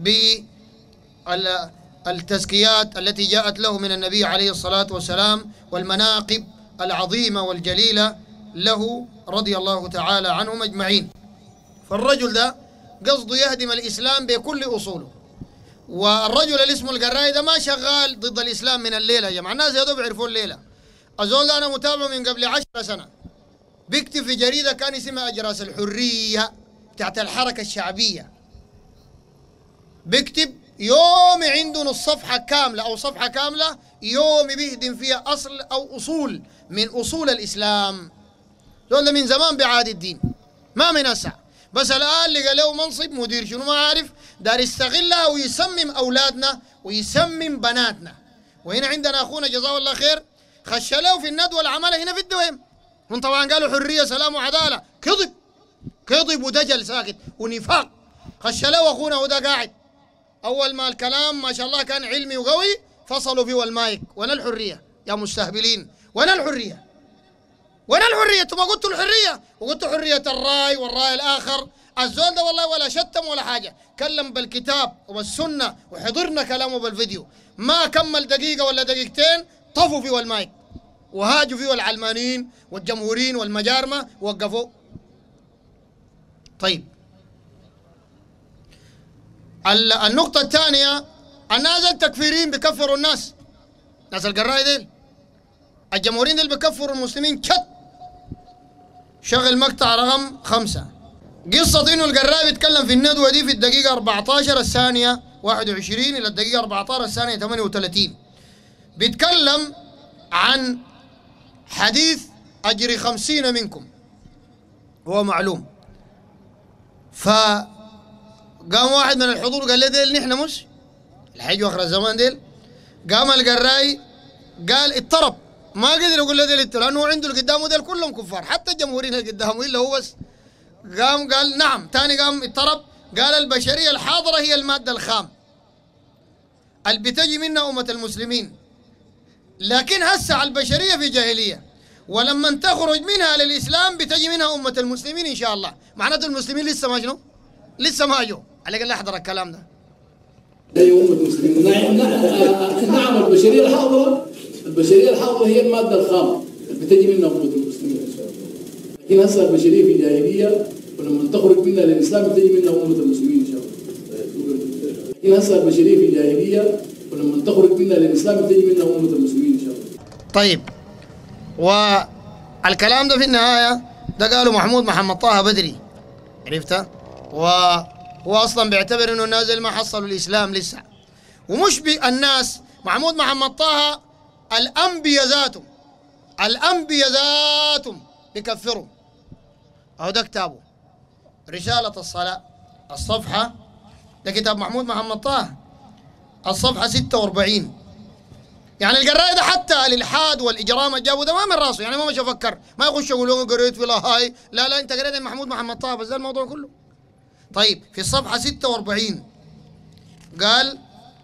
بالتزكيات التي جاءت له من النبي عليه الصلاة والسلام والمناقب العظيمة والجليلة له رضي الله تعالى عنهم أجمعين. فالرجل ده قصده يهدم الإسلام بكل أصوله. والرجل اللي اسمه القرائي ده ما شغال ضد الإسلام من الليلة يا جماعة، الناس يا دوب يعرفون الليلة. الزول ده أنا متابعه من قبل عشر سنة، بيكتب في جريدة كان اسمها أجراس الحرية بتاعت الحركة الشعبية، بيكتب يومي عنده نص صفحة كاملة أو صفحة كاملة يومي بيهدم فيها أصل أو أصول من أصول الإسلام. زول ده من زمان بعاد الدين، ما من أسع، بس الآن لقى له منصب مدير شنو ما عارف، دار يستغلها ويسمم أولادنا ويسمم بناتنا. وهنا عندنا أخونا جزاه الله خير خش له في الندوة العملة هنا في الدوام، هم طبعا قالوا حرية سلام وعدالة، كذب كذب ودجل ساكت ونفاق. خش له أخونا وده قاعد، أول ما الكلام ما شاء الله كان علمي وقوي فصلوا فيه المايك: وين الحرية يا مستهبلين؟ وين الحرية؟ وين الحرية؟ انتم ما قلتوا الحرية، وقلتوا حرية الرأي والرأي الآخر الزول ده والله ولا شتم ولا حاجة، كلم بالكتاب وبالسنة وحضرنا كلامه بالفيديو، ما كمل دقيقة ولا دقيقتين طفوا فيه المايك وهاجوا فيه العلمانيين والجمهوريين والمجارمة ووقفوه. طيب النقطة الثانية، الناس التكفيرين بكفروا الناس، ناس القراي ديل الجمهوريين ديل بكفروا المسلمين. شت شغل مقطع رقم خمسة، قصة إنه القراي بيتكلم في الندوة دي في الدقيقة أربعة عشر الثانية واحد وعشرين إلى الدقيقة أربعة عشر الثانية ثمانية وثلاثين، بيتكلم عن حديث أجري خمسين منكم، هو معلوم. فقام واحد من الحضور قال لي ديل نحن مش الحج آخر الزمان ديل، قام القراي قال اضطرب، ما قدر يقول له ديل لأنه عنده اللي قدامه ديل كلهم كفار، حتى الجمهوريين اللي قدامه إلا هو بس. قام قال نعم، ثاني قام اضطرب قال البشرية الحاضرة هي المادة الخام اللي بتجي منها أمة المسلمين، لكن هسه البشرية في جاهلية، ولما تخرج منها للإسلام بتجي منها أمة المسلمين إن شاء الله. معناته المسلمين لسه ما شنو؟ لسه ما جو. عليك الله احضر الكلام ده. هي أمة المسلمين. نعم نعم البشرية الحاضرة، البشرية الحاضرة هي المادة الخام اللي بتجي منها أمة المسلمين إن شاء الله. لكن هسه البشرية في جاهلية، ولما تخرج منها للإسلام بتجي منها أمة المسلمين إن شاء الله. لكن هسه البشرية في جاهلية، ولما تخرج منها للإسلام بتجي منها أمة المسلمين إن شاء الله. طيب، والكلام ده في النهاية ده قاله محمود محمد طه بدري، عرفتها؟ وهو أصلا بيعتبر إنه الناس ما حصلوا الإسلام لسه، ومش بالناس. محمود محمد طه الأنبياء ذاتهم، الأنبياء ذاتهم بيكفروا. أهو ده كتابه رسالة الصلاة، الصفحة ده كتاب محمود محمد طه، الصفحة ستة وأربعين. يعني القراي ده حتى الإلحاد والإجرام الجابوا ده ما من راسه، يعني ما مش أفكر، ما يخش يقولون قريت في هاي، لا لا أنت قريت محمود محمد طه بس ده الموضوع كله. طيب في الصفحة ستة وأربعين قال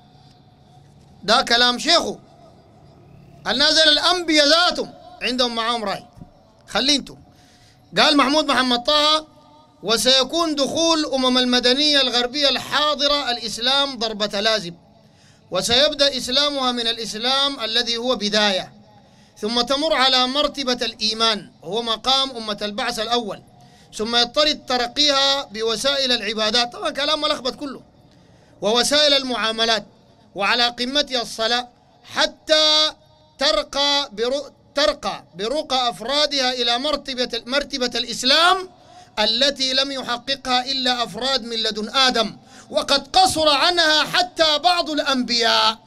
ده كلام شيخه، النازل الأنبياء ذاتهم عندهم معاهم رأي، خلي انتوا. قال محمود محمد طه وسيكون دخول أمم المدنية الغربية الحاضرة الإسلام ضربة لازم، وسيبدأ إسلامها من الإسلام الذي هو بداية، ثم تمر على مرتبة الإيمان وهو مقام أمة البعث الأول، ثم يضطرد ترقيها بوسائل العبادات، طبعا كلام ملخبط كله، ووسائل المعاملات، وعلى قمتها الصلاة، حتى ترقى برق ترقى برقى أفرادها إلى مرتبة مرتبة الإسلام التي لم يحققها إلا أفراد من لدن آدم، وقد قصر عنها حتى بعض الأنبياء.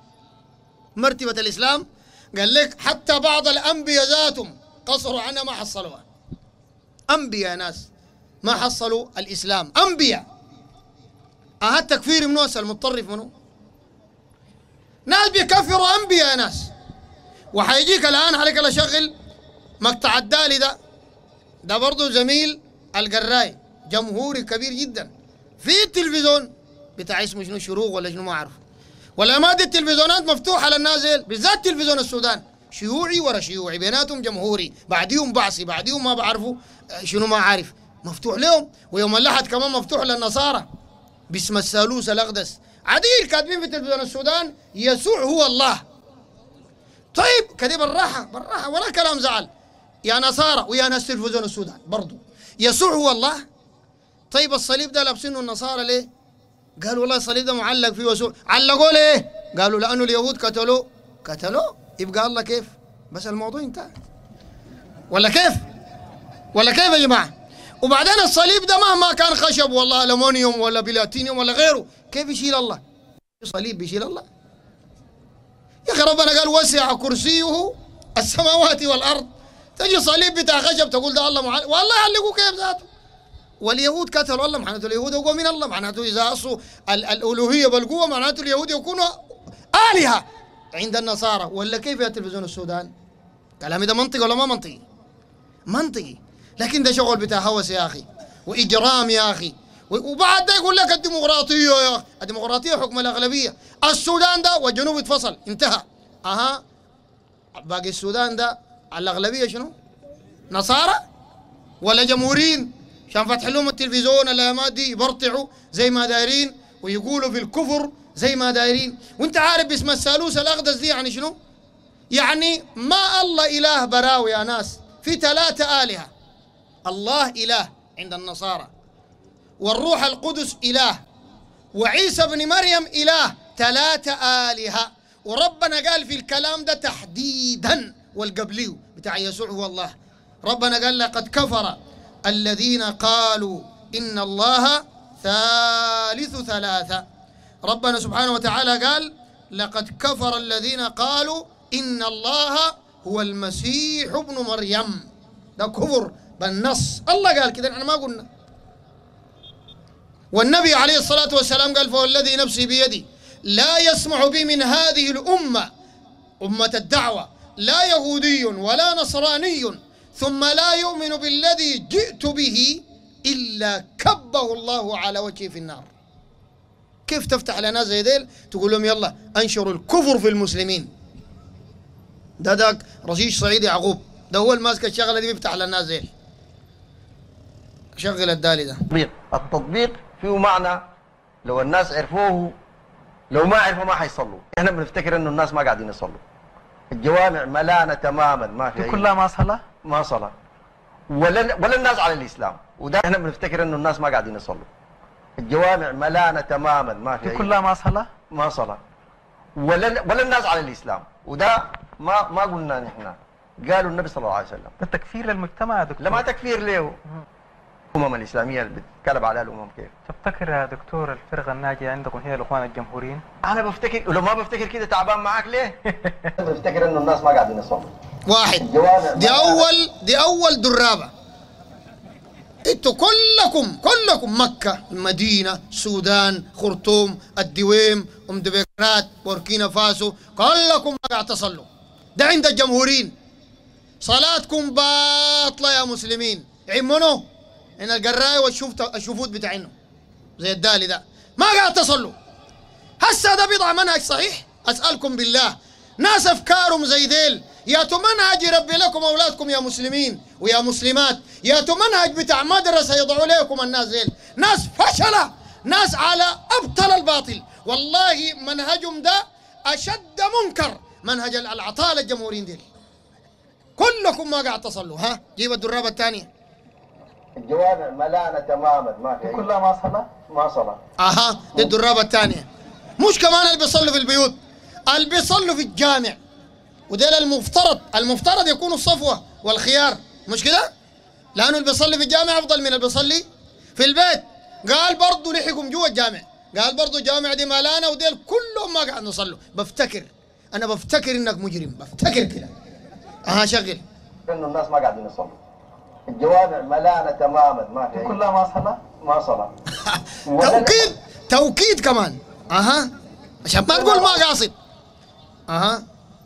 مرتبة الإسلام قال لك حتى بعض الأنبياء ذاتهم قصروا عنها ما حصلوها. أنبياء ناس ما حصلوا الإسلام، أنبياء. أها التكفير منو هسه المتطرف منو؟ ناس بيكفروا أنبياء ناس. وحيجيك الآن عليك لا شغل مقطع الدالي ده، ده برضه زميل القراي جمهوري كبير جدا في التلفزيون بتاع اسمه شنو شروق ولا شنو ما أعرف، ولا ما دي التلفزيونات مفتوحة للنازل، بالذات تلفزيون السودان شيوعي ورا شيوعي بيناتهم جمهوري، بعديهم بعثي، بعديهم ما بعرفوا شنو ما عارف، مفتوح لهم. ويوم الأحد كمان مفتوح للنصارى باسم الثالوث الأقدس، عديل كاتبين في تلفزيون السودان يسوع هو الله. طيب كده بالراحة بالراحة ولا كلام زعل يا نصارى ويا ناس تلفزيون السودان برضو، يسوع هو الله. طيب الصليب ده لابسينه النصارى ليه؟ قالوا والله الصليب ده معلق فيه يسوع. علقوا ليه؟ قالوا لأنه اليهود قتلوه. قتلوه يبقى الله كيف؟ بس الموضوع انتهى. ولا كيف؟ ولا كيف يا جماعة؟ وبعدين الصليب ده مهما كان خشب والله ألمونيوم ولا بلاتينيوم ولا غيره، كيف يشيل الله؟ صليب بيشيل الله؟ يا أخي ربنا قال وسع كرسيه السماوات والأرض، تجي صليب بتاع خشب تقول ده الله معلق، والله يعلقوا كيف ذاته؟ واليهود قتلوا الله، معناته اليهود أقوى من الله، معناته إذا أصوا الألوهية بالقوة معناته اليهود يكونوا آلهة عند النصارى. ولا كيف يا تلفزيون السودان؟ كلامي ده منطقي ولا ما منطقي؟ منطقي، لكن ده شغل بتاع هوس يا أخي وإجرام يا أخي. وبعد ده يقول لك الديمقراطية يا أخي، الديمقراطية حكم الأغلبية. السودان ده والجنوب اتفصل انتهى، أها باقي السودان ده الأغلبية شنو؟ نصارى ولا جمهوريين؟ عشان فتح لهم التلفزيون الايامات دي يبرطعوا زي ما دايرين ويقولوا في الكفر زي ما دايرين. وانت عارف باسم الثالوث الاقدس دي يعني شنو؟ يعني ما الله اله براوي يا ناس، في ثلاثه الهه. الله اله عند النصارى، والروح القدس اله، وعيسى بن مريم اله، ثلاثه الهه. وربنا قال في الكلام ده تحديدا والقبلي بتاع يسوع هو الله. ربنا قال لقد كفر الذين قالوا إن الله ثالث ثلاثة. ربنا سبحانه وتعالى قال لقد كفر الذين قالوا إن الله هو المسيح ابن مريم. ده كفر بالنص، الله قال كده، احنا ما قلنا. والنبي عليه الصلاة والسلام قال فوالذي نفسي بيدي لا يسمع بي من هذه الأمة أمة الدعوة لا يهودي ولا نصراني ثم لا يؤمن بالذي جئت به إلا كبه الله على وجهه في النار. كيف تفتح لنا زي ديل تقول لهم يلا انشروا الكفر في المسلمين؟ ده داك رشيد سعيد يعقوب، ده هو الماسك الشغله دي بيفتح لنا زيل. شغل الدالي ده. التطبيق التطبيق فيه معنى لو الناس عرفوه، لو ما عرفوا ما حيصلوا. احنا بنفتكر انه الناس ما قاعدين يصلوا، الجوامع ملانه تماما، ما في كلها ما صلاه ما صلاه ولا ولا الناس على الاسلام. وده احنا بنفتكر انه الناس ما قاعدين يصلوا، الجوامع ملانه تماما، ما في كلها ما صلاه ما صلاه ولا ولا الناس على الاسلام. وده ما ما قلنا نحن، قالوا النبي صلى الله عليه وسلم. ده تكفير للمجتمع يا دكتور. لا ما تكفير له. الامم الاسلاميه اللي بتتكلم عليها الامم كيف؟ تفتكر يا دكتور الفرقه الناجيه عندكم هي الاخوان الجمهوريين؟ انا بفتكر، ولو ما بفتكر كده تعبان معاك ليه؟ بفتكر انه الناس ما قاعدين يصلوا. واحد، دي اول دي اول درابه. انتوا كلكم كلكم مكه، المدينه، السودان، خرطوم، الدويم، ام دبيكرات، بوركينا فاسو، كلكم ما قاعد تصلوا. ده عند الجمهوريين. صلاتكم باطله يا مسلمين. عمنوا ان القرايه والشفوت بتاعنا زي الدالي ده ما قاعد تصلوا. هسه ده بيضع منهج صحيح؟ اسالكم بالله، ناس افكارهم زي ديل، ياتوا منهج يربي لكم اولادكم يا مسلمين ويا مسلمات، ياتوا منهج بتاع مدرسه يضعوا لكم الناس ديل، ناس فشله، ناس على ابطل الباطل. والله منهجهم ده اشد منكر منهج العطاله الجمهوريين ديل. كلكم ما قاعد تصلوا. ها جيب الدرابه الثانيه. الجوامع ملانه تماما، ما في كلها ما صلاه ما صلاه. اها دي الدرابه الثانيه. مش كمان اللي بيصلوا في البيوت، اللي بيصلوا في الجامع. وديل المفترض المفترض يكونوا الصفوه والخيار، مش كده؟ لانه اللي بيصلي في الجامع افضل من اللي بيصلي في البيت. قال برضه لحقهم جوا الجامع، قال برضه الجامع دي ملانه وديل كلهم ما قاعد نصلوا. بفتكر انا بفتكر انك مجرم، بفتكر كده. اها شغل. انه الناس ما قاعدين يصلوا، الجوامع ملانه تماما، ما في كلها ما صلاه ما صلاه. توكيد توكيد كمان. اها عشان ما تقول ما قاصد. اها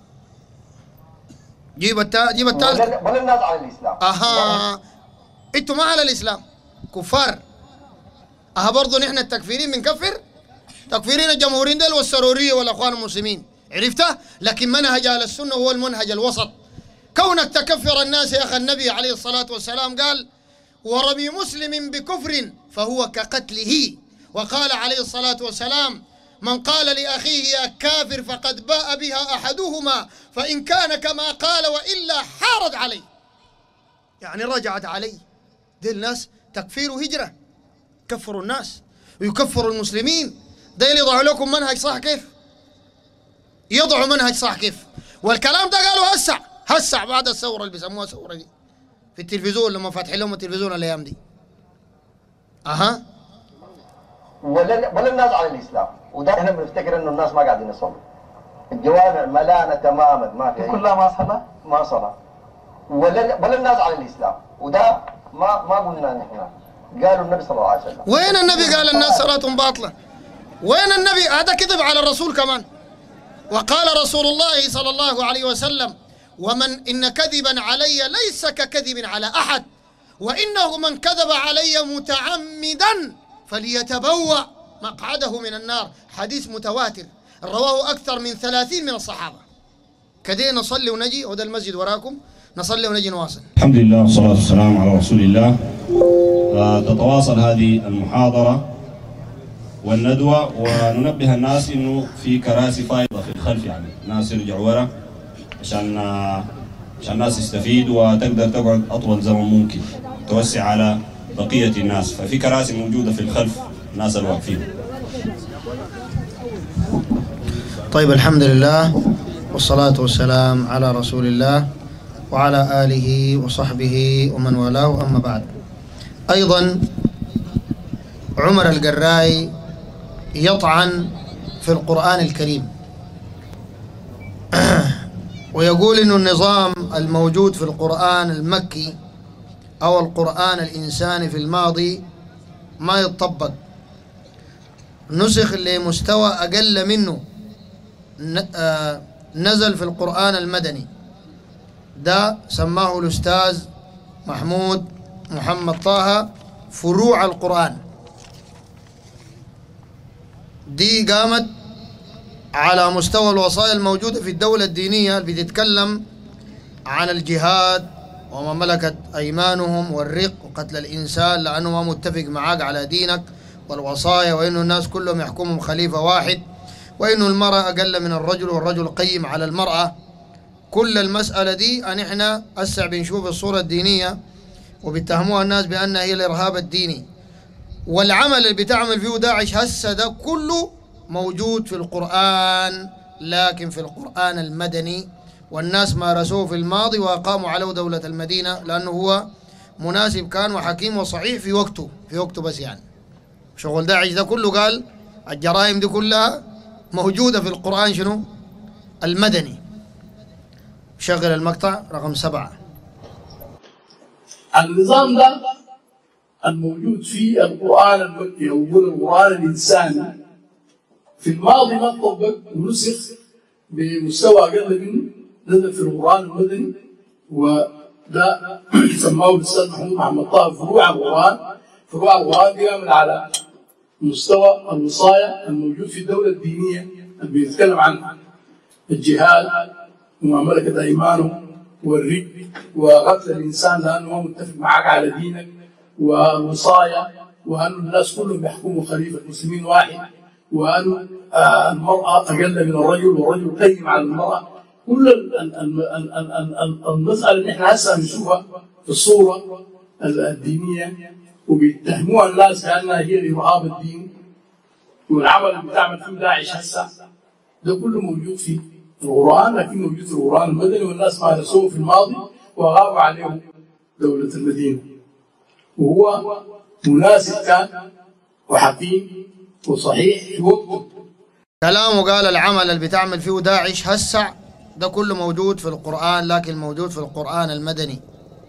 جيب التا جيب الثالث. ولا الناس على الاسلام. اها انتوا ما على الاسلام، كفار. اها برضه نحن التكفيرين بنكفر، تكفيرين الجمهوريين دول والسروريه والاخوان المسلمين، عرفتها؟ لكن منهج اهل السنه هو المنهج الوسط. كونك تكفر الناس يا اخي، النبي عليه الصلاه والسلام قال ورمي مسلم بكفر فهو كقتله، وقال عليه الصلاه والسلام من قال لأخيه يا كافر فقد باء بها أحدهما فإن كان كما قال وإلا حارد عليه، يعني رجعت عليه. دي الناس تكفير وهجرة، كفروا الناس ويكفروا المسلمين. ده اللي يضعوا لكم منهج صح كيف؟ يضعوا منهج صح كيف؟ والكلام ده قالوا هسع هسع بعد الثورة اللي بيسموها الثورة دي في التلفزيون، لما فاتحين لهم التلفزيون الأيام دي. أها ولا ولا الناس على الاسلام. وده احنا بنفتكر انه الناس ما قاعدين يصلوا، الجوامع ملانه تماما، ما في كلها ما صلاه ما صلاه ولا ولا الناس على الاسلام. وده ما ما قلنا نحن، قالوا النبي صلى الله عليه وسلم. وين النبي قال الناس صلاتهم باطله؟ وين النبي؟ هذا كذب على الرسول كمان. وقال رسول الله صلى الله عليه وسلم ومن إن كذبا علي ليس ككذب على أحد، وإنه من كذب علي متعمدا فليتبوأ مقعده من النار. حديث متواتر رواه أكثر من ثلاثين من الصحابة. كده نصلي ونجي، وده المسجد وراكم، نصلي ونجي نواصل. الحمد لله والصلاة والسلام على رسول الله. فتتواصل هذه المحاضرة والندوة، وننبه الناس إنه في كراسي فايضة في الخلف، يعني الناس يرجعوا ورا عشان عشان الناس يستفيدوا وتقدر تقعد أطول زمن ممكن، توسع على بقية الناس. ففي كراسي موجودة في الخلف الناس الواقفين. طيب، الحمد لله والصلاة والسلام على رسول الله وعلى آله وصحبه ومن والاه، أما بعد. أيضا عمر القراي يطعن في القرآن الكريم ويقول إنه النظام الموجود في القرآن المكي أو القرآن الإنساني في الماضي ما يتطبق، نسخ لمستوى أقل منه نزل في القرآن المدني. ده سماه الأستاذ محمود محمد طه فروع القرآن. دي قامت على مستوى الوصايا الموجودة في الدولة الدينية اللي بتتكلم عن الجهاد وما ملكت أيمانهم والرق وقتل الإنسان لأنه ما متفق معاك على دينك، والوصايا وإنه الناس كلهم يحكمهم خليفة واحد، وإنه المرأة أقل من الرجل والرجل قيم على المرأة. كل المسألة دي أن إحنا هسه بنشوف الصورة الدينية وبيتهموها الناس بأنها هي الإرهاب الديني، والعمل اللي بتعمل فيه داعش هسه ده كله موجود في القرآن، لكن في القرآن المدني، والناس مارسوه في الماضي وأقاموا عليه دولة المدينة لأنه هو مناسب كان وحكيم وصحيح في وقته في وقته بس. يعني شغل داعش ده كله قال الجرائم دي كلها موجودة في القرآن شنو؟ المدني. شغل المقطع رقم سبعة. النظام ده الموجود في القرآن المكي أو القرآن الإنساني في الماضي ما طبق ونسخ بمستوى أقل منه، نزل في القرآن المدني، وده سماه الأستاذ محمود محمد طه فروع القرآن. فروع القرآن دي عامل على مستوى الوصايا الموجود في الدولة الدينية اللي بيتكلم عن الجهاد وما ملكت أيمانهم والرق وقتل الإنسان لأنه ما متفق معك على دينك، والوصايا وأن الناس كلهم يحكموا خليفة المسلمين واحد، وأن المرأة أقل من الرجل والرجل قيم على المرأة. كل المسألة اللي احنا هسه بنشوفها في الصورة الدينية وبيتهموها الناس كأنها هي الإرهاب الديني والعمل اللي بتعمل فيه داعش هسه، ده كله موجود في القرآن، لكن موجود في القرآن المدني، والناس مارسوه في الماضي وغابوا عليه دولة المدينة، وهو مناسب كان وحكيم وصحيح في وقته. كلامه قال العمل اللي بتعمل فيه داعش هسع ده كله موجود في القرآن، لكن موجود في القرآن المدني.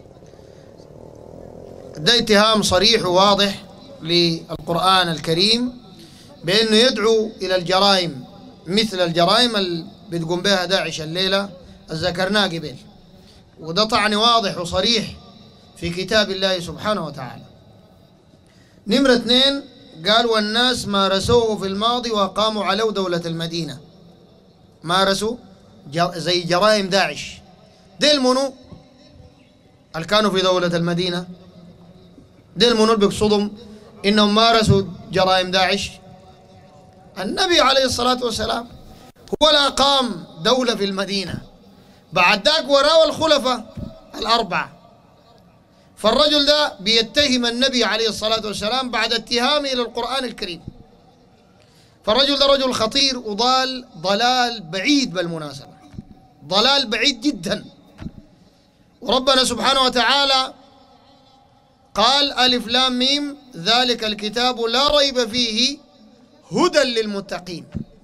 ده اتهام صريح وواضح للقرآن الكريم بأنه يدعو إلى الجرائم مثل الجرائم اللي بتقوم بها داعش الليلة ذكرناه قبل، وده طعن واضح وصريح في كتاب الله سبحانه وتعالى. نمرة اثنين قال والناس مارسوه في الماضي وقاموا عليه دولة المدينة. مارسوا زي جرائم داعش. ديل منو اللي كانوا في دولة المدينة؟ ديل منو اللي بيقصدهم إنهم مارسوا جرائم داعش؟ النبي عليه الصلاة والسلام هو اللي أقام دولة في المدينة، بعد ذاك وراه الخلفاء الأربعة. فالرجل ده بيتهم النبي عليه الصلاة والسلام بعد اتهامه إلى القرآن الكريم. فالرجل ده رجل خطير وضال ضلال بعيد، بالمناسبة ضلال بعيد جدا. وربنا سبحانه وتعالى قال ألف لام ميم ذلك الكتاب لا ريب فيه هدى للمتقين.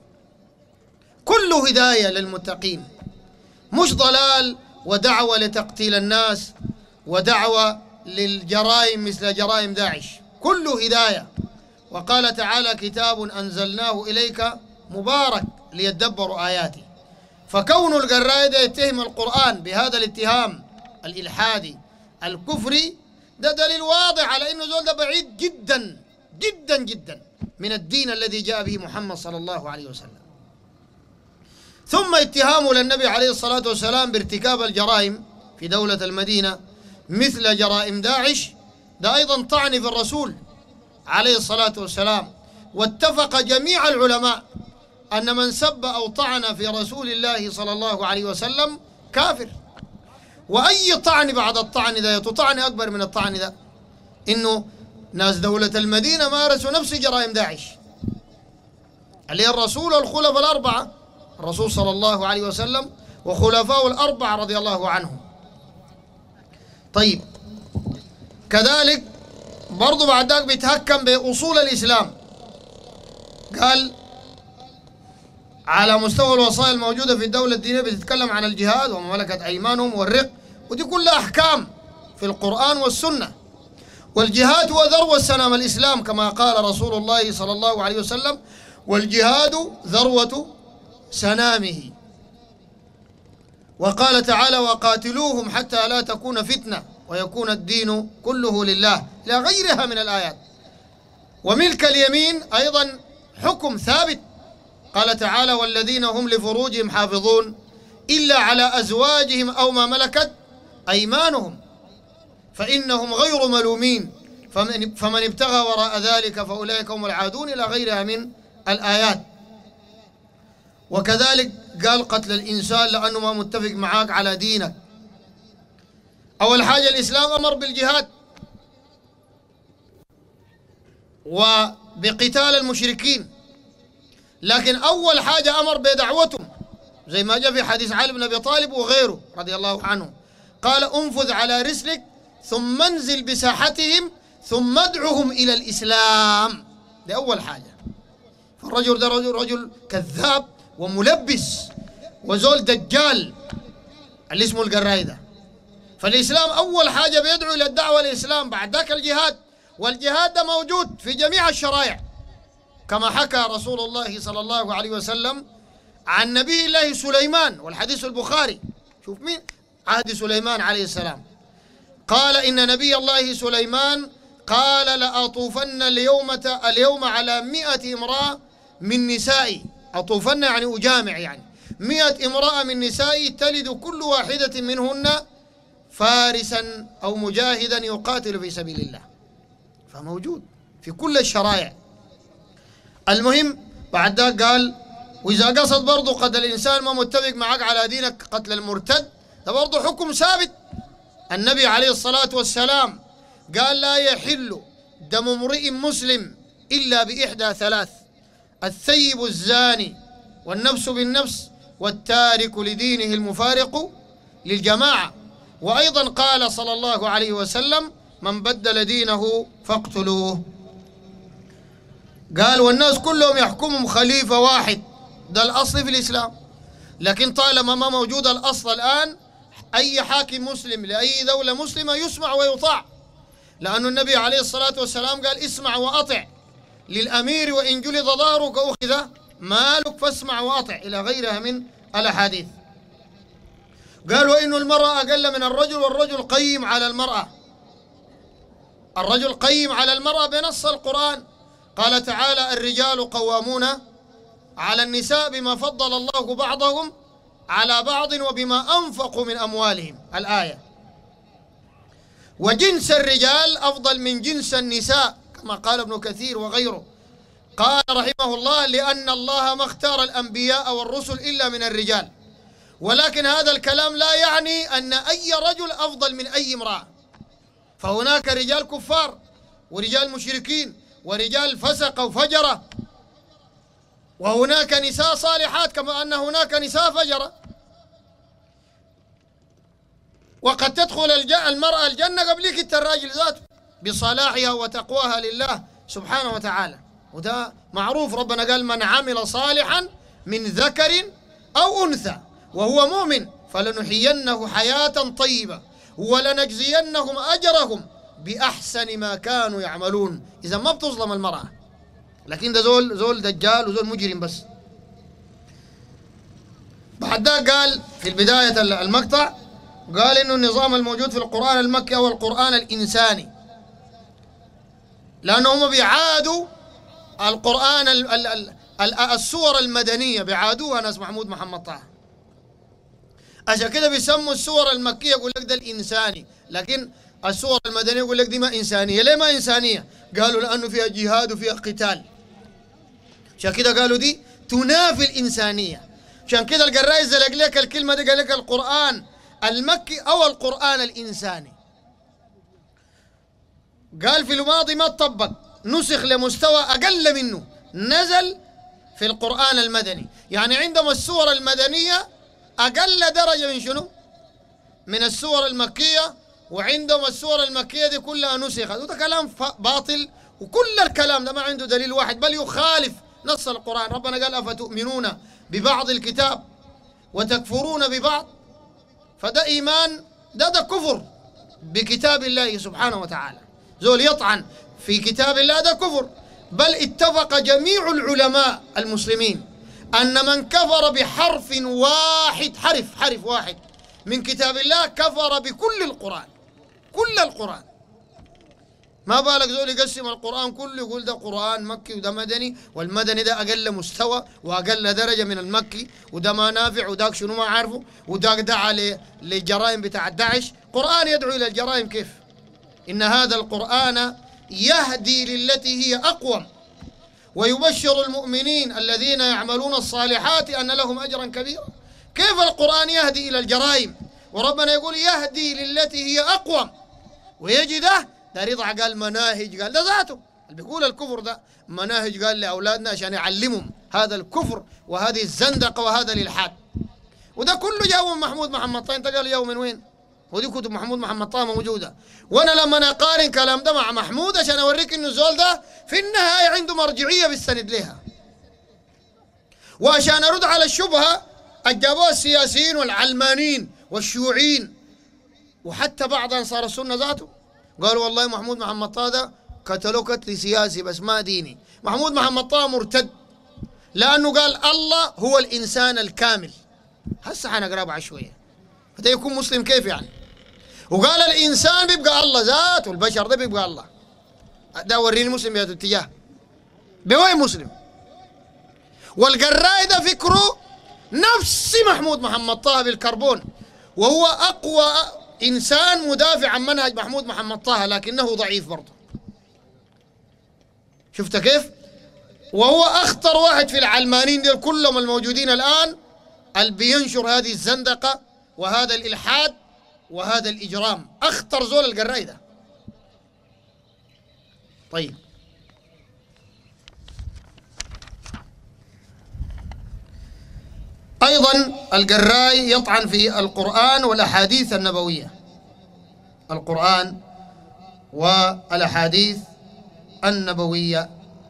كله هداية للمتقين، مش ضلال ودعوة لتقتيل الناس ودعوة للجرائم مثل جرائم داعش، كله هداية. وقال تعالى كتاب أنزلناه إليك مبارك ليدبروا آياته. فكون القراء ده يتهم القرآن بهذا الاتهام الإلحادي الكفري ده دليل واضح على أنه زول ده بعيد جدا جدا جدا من الدين الذي جاء به محمد صلى الله عليه وسلم. ثم اتهامه للنبي عليه الصلاة والسلام بارتكاب الجرائم في دولة المدينة مثل جرائم داعش، ده أيضا طعن في الرسول عليه الصلاة والسلام. واتفق جميع العلماء أن من سب أو طعن في رسول الله صلى الله عليه وسلم كافر. وأي طعن بعد الطعن ده يطعن أكبر من الطعن ده، إنه ناس دولة المدينة مارسوا نفس جرائم داعش عليه الرسول والخلفاء الأربعة، الرسول صلى الله عليه وسلم وخلفاء الأربعة رضي الله عنهم. طيب كذلك برضو بعد ذلك بيتهكم بأصول الإسلام. قال على مستوى الوصايا الموجودة في الدولة الدينية بتتكلم عن الجهاد ومملكة أيمانهم والرق، ودي كلها أحكام في القرآن والسنة. والجهاد هو ذروة سنام الإسلام كما قال رسول الله صلى الله عليه وسلم: والجهاد ذروة سنامه. وقال تعالى: وقاتلوهم حتى لا تكون فتنة ويكون الدين كله لله، إلى غيرها من الآيات. وملك اليمين أيضا حكم ثابت، قال تعالى: والذين هم لفروجهم حافظون إلا على أزواجهم أو ما ملكت أيمانهم فإنهم غير ملومين فمن, فمن ابتغى وراء ذلك فأولئك هم العادون، إلى غيرها من الآيات. وكذلك قال: قتل الإنسان لأنه ما متفق معاك على دينك. أول حاجة الإسلام أمر بالجهاد وبقتال المشركين، لكن أول حاجة أمر بدعوتهم زي ما جاء في حديث علي بن أبي طالب وغيره رضي الله عنه، قال: انفذ على رسلك ثم انزل بساحتهم ثم ادعهم إلى الإسلام. دي أول حاجة. فالرجل ده رجل, رجل كذاب وملبس وزول دجال اللي اسمه القراي ده. فالإسلام أول حاجة بيدعو إلى الدعوة الإسلام، بعد ذاك الجهاد. والجهاد ده موجود في جميع الشرائع كما حكى رسول الله صلى الله عليه وسلم عن نبي الله سليمان، والحديث البخاري. شوف مين عهد سليمان عليه السلام. قال: إن نبي الله سليمان قال: لأطوفن اليوم اليوم على مئة امرأة من نسائي. أطوفن يعني أجامع، يعني مئة امرأة من نسائي تلد كل واحدة منهن فارسا أو مجاهدا يقاتل في سبيل الله. فموجود في كل الشرائع. المهم بعد ذلك قال: وإذا قصد برضو قتل الإنسان ما متفق معك على دينك قتل المرتد، ده برضو حكم ثابت. النبي عليه الصلاة والسلام قال: لا يحل دم امرئ مسلم إلا بإحدى ثلاث: الثيب الزاني والنفس بالنفس والتارك لدينه المفارق للجماعة. وأيضا قال صلى الله عليه وسلم: من بدل دينه فاقتلوه. قال: والناس كلهم يحكمهم خليفة واحد، ده الأصل في الإسلام. لكن طالما ما موجود الأصل الآن، أي حاكم مسلم لأي دولة مسلمة يسمع ويطاع، لأن النبي عليه الصلاة والسلام قال: اسمع وأطع للأمير وإن جلد ظهرك أخذ مالك فاسمع وأطع، إلى غيرها من الأحاديث. قالوا إن المرأة أقل من الرجل والرجل قيم على المرأة. الرجل قيم على المرأة بنص القرآن، قال تعالى: الرجال قوامون على النساء بما فضل الله بعضهم على بعض وبما أنفقوا من أموالهم، الآية. وجنس الرجال أفضل من جنس النساء كما قال ابن كثير وغيره. قال رحمه الله: لأن الله ما اختار الأنبياء والرسل إلا من الرجال. ولكن هذا الكلام لا يعني أن أي رجل أفضل من أي امرأة، فهناك رجال كفار ورجال مشركين ورجال فسق وفجرة، وهناك نساء صالحات كما أن هناك نساء فجرة. وقد تدخل المرأة الجنة قبلك الراجل ذاته بصلاحها وتقواها لله سبحانه وتعالى، وده معروف. ربنا قال: من عمل صالحا من ذكر أو أنثى وهو مؤمن فلنحيينه حياة طيبة ولنجزينهم أجرهم بأحسن ما كانوا يعملون. إذا ما بتظلم المرأة، لكن ده زول زول دجال وزول مجرم بس. بعد ذلك قال في البداية المقطع، قال إنه النظام الموجود في القرآن المكي هو القرآن الإنساني، لأنهم بيعادوا القرآن ال ال ال السور المدنية، بيعادوها ناس محمود محمد طه. عشان كده بيسموا السور المكية يقول لك ده الإنساني، لكن الصور المدنية يقول لك دي ما إنسانية. ليه ما إنسانية؟ قالوا لأنه فيها جهاد وفيها قتال، عشان كده قالوا دي تنافي الإنسانية. عشان كده القراي زلق لك الكلمة دي، قال لك القرآن المكي أو القرآن الإنساني. قال في الماضي ما تطبق، نسخ لمستوى أقل منه، نزل في القرآن المدني. يعني عندما السور المدنية أقل درجة من شنو؟ من السور المكية، وعندما السور المكية دي كلها نسخت. وده كلام باطل، وكل الكلام ده ما عنده دليل واحد، بل يخالف نص القرآن. ربنا قال أفتؤمنون ببعض الكتاب وتكفرون ببعض، فده إيمان، ده ده كفر بكتاب الله سبحانه وتعالى. زول يطعن في كتاب الله ده كفر. بل اتفق جميع العلماء المسلمين أن من كفر بحرف واحد، حرف حرف واحد من كتاب الله، كفر بكل القرآن، كل القرآن. ما بالك زول يقسم القرآن كله يقول ده قرآن مكي وده مدني، والمدني ده أقل مستوى وأقل درجة من المكي، وده ما نافع وداك شنو ما عارفه، وداك دعا للجرائم بتاع داعش. قرآن يدعو إلى الجرائم كيف؟ إن هذا القرآن يهدي للتي هي أقوم ويبشر المؤمنين الذين يعملون الصالحات أن لهم أجرا كبيرا. كيف القرآن يهدي إلى الجرائم وربنا يقول يهدي للتي هي أقوم؟ ويجي ده ده رضع قال مناهج، قال ده ذاته اللي بيقول الكفر ده مناهج، قال لأولادنا عشان يعلمهم هذا الكفر وهذه الزندقة وهذا الإلحاد. وده كله جاء من محمود محمد طه. انت قال جاء من وين؟ ودي كتب محمود محمد طه موجودة. وانا لما اقارن كلام ده مع محمود عشان اوريك انه الزول ده في النهاية عنده مرجعية بالسند لها، وعشان ارد على الشبهة الجابوها السياسيين والعلمانيين والشيوعيين وحتى بعض انصار السنة ذاته، قالوا والله محمود محمد طه ده قتلوه قتل سياسي بس ما ديني. محمود محمد طه مرتد لانه قال الله هو الانسان الكامل. هسه حنقرا بعد شويه، فده يكون مسلم كيف يعني؟ وقال الانسان بيبقى الله ذاته، البشر ده بيبقى الله. ده وريني مسلم بهذا الاتجاه، بوين مسلم؟ والقراي ده فكره نفس محمود محمد طه بالكربون، وهو اقوى انسان مدافع عن منهج محمود محمد طه، لكنه ضعيف برضه. شفت كيف؟ وهو اخطر واحد في العلمانيين دول كلهم الموجودين الان، اللي بينشر هذه الزندقه وهذا الالحاد وهذا الاجرام. اخطر زول القراي ده. طيب ايضا القراي يطعن في القران والاحاديث النبويه. القران والاحاديث النبويه.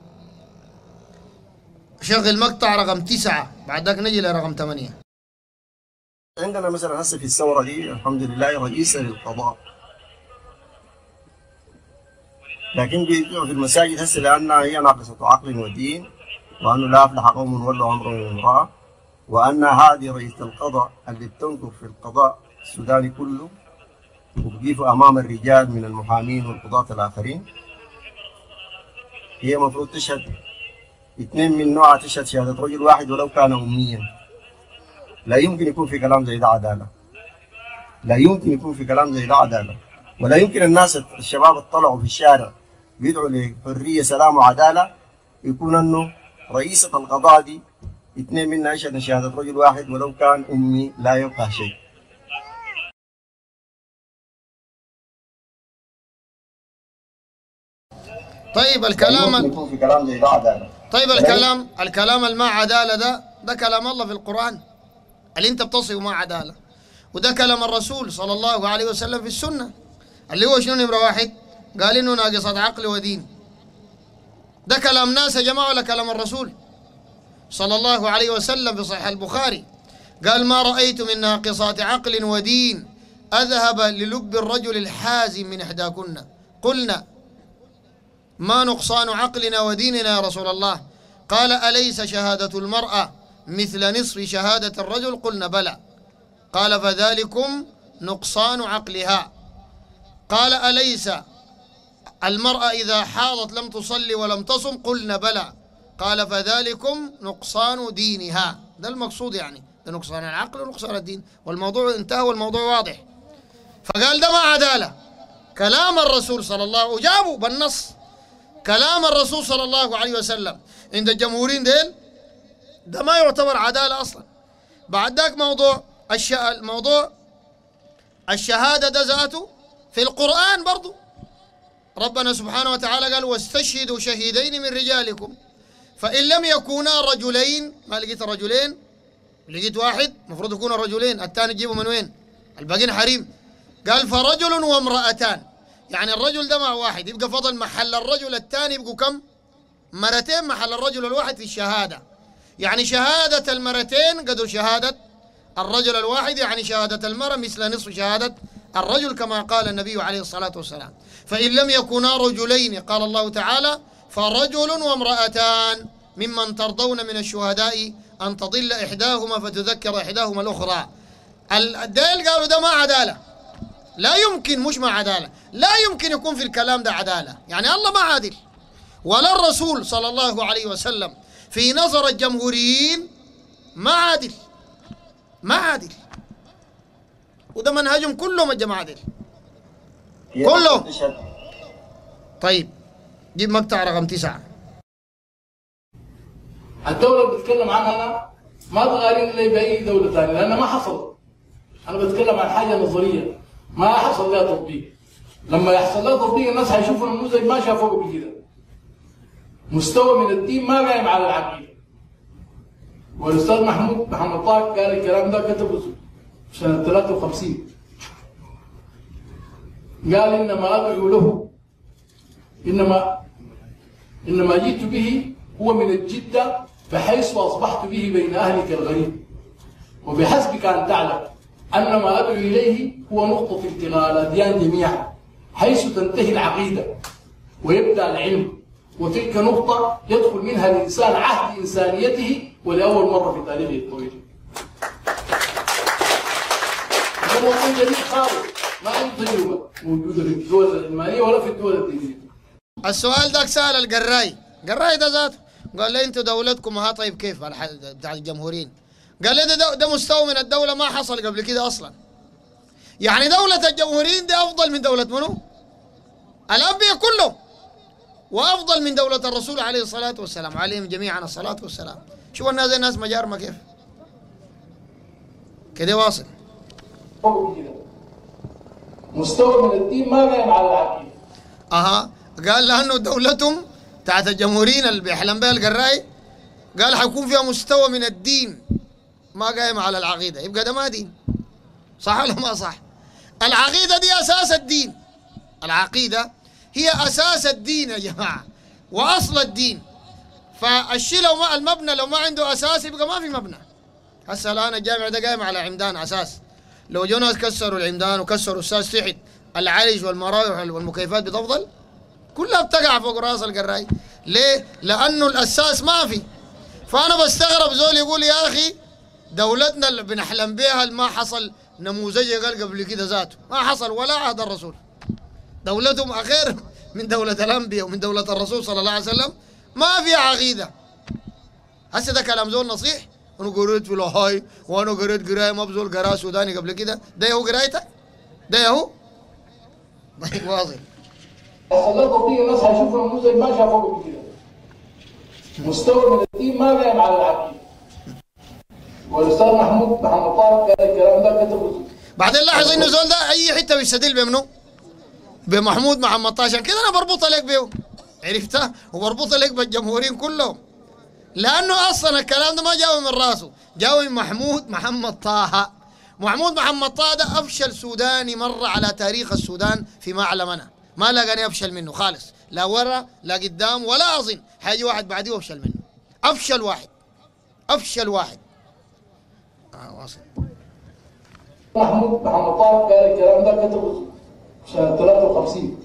شغل مقطع رقم تسعة، بعد ذاك نجي لرقم ثمانية. عندنا مثلا هسه في الثورة دي الحمد لله رئيسة للقضاء، لكن بيجوا في المساجد هسه لأنها هي ناقصة عقل ودين، وأنه لا أفلح قوم ولوا أمرهم امرأة، وأن هذه رئيسة القضاء اللي بتنكر في القضاء السوداني كله وبقيفوا أمام الرجال من المحامين والقضاة الآخرين، هي مفروض تشهد اثنين من نوعها، تشهد شهادة رجل واحد ولو كان أميا. لا يمكن يكون في كلام زي ده عدالة، لا يمكن يكون في كلام زي ده عدالة، ولا يمكن الناس الشباب اطلعوا في الشارع بيدعوا لحرية سلام وعدالة يكون انه رئيسة القضاء دي اثنين منها يشهد شهادة رجل واحد ولو كان أمي لا يبقى شيء. طيب الكلام يكون في كلام زي ده عدالة. طيب الكلام الكلام الما عدالة ده ده كلام الله في القرآن اللي انت بتصفه ما عدالة، وده كلام الرسول صلى الله عليه وسلم في السنة اللي هو شنو نمرة واحد؟ قال انه ناقصة عقل ودين. ده كلام ناس يا جماعة ولا كلام الرسول صلى الله عليه وسلم في صحيح البخاري؟ قال ما رأيت من ناقصات عقل ودين أذهب للب الرجل الحازم من إحداكن. قلنا ما نقصان عقلنا وديننا يا رسول الله؟ قال أليس شهادة المرأة مثل نصف شهادة الرجل؟ قلنا بلى. قال فذلكم نقصان عقلها. قال أليس المرأة إذا حاضت لم تصلي ولم تصم؟ قلنا بلى. قال فذلكم نقصان دينها. ده المقصود يعني، ده نقصان العقل ونقصان الدين، والموضوع انتهى والموضوع واضح. فقال ده ما عدالة. كلام الرسول صلى الله عليه وسلم وجابوا بالنص كلام الرسول صلى الله عليه وسلم عند الجمهورين ديل، ده ما يعتبر عدالة أصلا. بعد ذاك موضوع الش... الموضوع الشهادة ده ذاته في القرآن برضو ربنا سبحانه وتعالى قال واستشهدوا شهيدين من رجالكم فإن لم يكونا رجلين. ما لقيت رجلين، لقيت واحد، المفروض يكون رجلين، الثاني تجيبه من وين؟ الباقين حريم. قال فرجل وامرأتان، يعني الرجل ده مع واحد يبقى فضل محل الرجل الثاني يبقوا كم؟ مرتين محل الرجل الواحد في الشهادة. يعني شهادة المرتين قدر شهادة الرجل الواحد، يعني شهادة المرأة مثل نصف شهادة الرجل كما قال النبي عليه الصلاة والسلام. فإن لم يكونا رجلين قال الله تعالى فرجل وامرأتان ممن ترضون من الشهداء أن تضل إحداهما فتذكر إحداهما الأخرى. الديل قالوا ده ما عدالة، لا يمكن، مش ما عدالة، لا يمكن يكون في الكلام ده عدالة، يعني الله ما عادل ولا الرسول صلى الله عليه وسلم في نظر الجمهوريين ما عادل، ما عادل، وده منهجهم كلهم الجماعة دي كلهم. طيب جيب مقطع رقم تسعة. الدولة اللي بتتكلم عنها أنا ما تغارين إلا بأي دولة ثانية لأنها ما حصل. أنا بتكلم عن حاجة نظرية ما حصل لها تطبيق. لما يحصل لها تطبيق الناس هيشوفوا النموذج ما شافوه قبل كده. مستوى من الدين ما قايم على العقيدة. والأستاذ محمود محمد طاق قال الكلام ده كتبه سنة ثلاثة وخمسين. قال إنما أدعو له إنما إنما جئت به هو من الجدة بحيث أصبحت به بين أهلك الغريب، وبحسبك أن تعلم أن ما أدعو إليه هو نقطة التقاء الأديان جميعا حيث تنتهي العقيدة ويبدأ العلم، وتلك نقطة يدخل منها الإنسان عهد إنسانيته ولأول مرة في تاريخه الطويل. هذا موضوع جديد خالص ما عنده تجربة موجودة في الدول العلمانية ولا في الدول الدينية. السؤال ده سأل القراي، القراي ده ذاته قال لي انتوا دولتكم ها طيب كيف بتاع الجمهوريين؟ قال لي ده, ده مستوى من الدولة ما حصل قبل كده أصلا. يعني دولة الجمهوريين دي أفضل من دولة منو؟ الأنبياء كلهم، وأفضل من دولة الرسول عليه الصلاة والسلام، عليهم جميعا الصلاة والسلام. شوف الناس الناس مجارمة كيف كده واصل. مستوى من الدين ما قايم على العقيدة. أها قال لأنه دولتهم بتاعت الجمهوريين اللي بيحلم بها القراي قال حيكون فيها مستوى من الدين ما قايم على العقيدة، يبقى ده ما دين. صح ولا ما صح؟ العقيدة دي أساس الدين، العقيدة هي أساس الدين يا جماعة وأصل الدين. فالشيء لو ما المبنى لو ما عنده أساس يبقى ما في مبنى. هسه الآن الجامع ده قايم على عمدان أساس، لو جو ناس كسروا العمدان وكسروا الساس تحت العرج والمراوح والمكيفات بتفضل كلها بتقع فوق راس القراي. ليه؟ لأنه الأساس ما في. فأنا بستغرب زول يقول يا أخي دولتنا اللي بنحلم بها ما حصل نموذج قال قبل كده ذاته، ما حصل ولا عهد الرسول. دولتهم أخير من دولة الأنبياء ومن دولة الرسول صلى الله عليه وسلم ما في عقيدة. هسه ده كلام زول نصيح، أنا قريت في الهاي وأنا قريت قراية ما بزول قراءة سوداني قبل كده، ده يهو قرايتك؟ ده يهو؟ طيب واصل. الله تطبيق الناس هيشوفوا النموذج ما شافوه قبل كده. مستوى من الدين ما قايم على العقيدة. والأستاذ محمود محمد طارق قال الكلام ده كتبه. بعدين لاحظ إنه زول ده أي حتة بيستدل بمنو؟ بمحمود محمد طارق، عشان كده أنا بربطها لك بيه، عرفتها؟ وبربطها لك بالجمهوريين كلهم. لأنه أصلا الكلام ده ما جاوي من راسه، جاوي من محمود محمد طه. محمود محمد طه ده أفشل سوداني مر على تاريخ السودان فيما أعلمنا، ما لقاني أفشل منه خالص، لا ورا لا قدام ولا أظن حاجة واحد بعديه أفشل منه، أفشل واحد أفشل واحد. آه واصل. محمود محمد طه قال الكلام ده كتبه سنة ثلاثة وخمسين.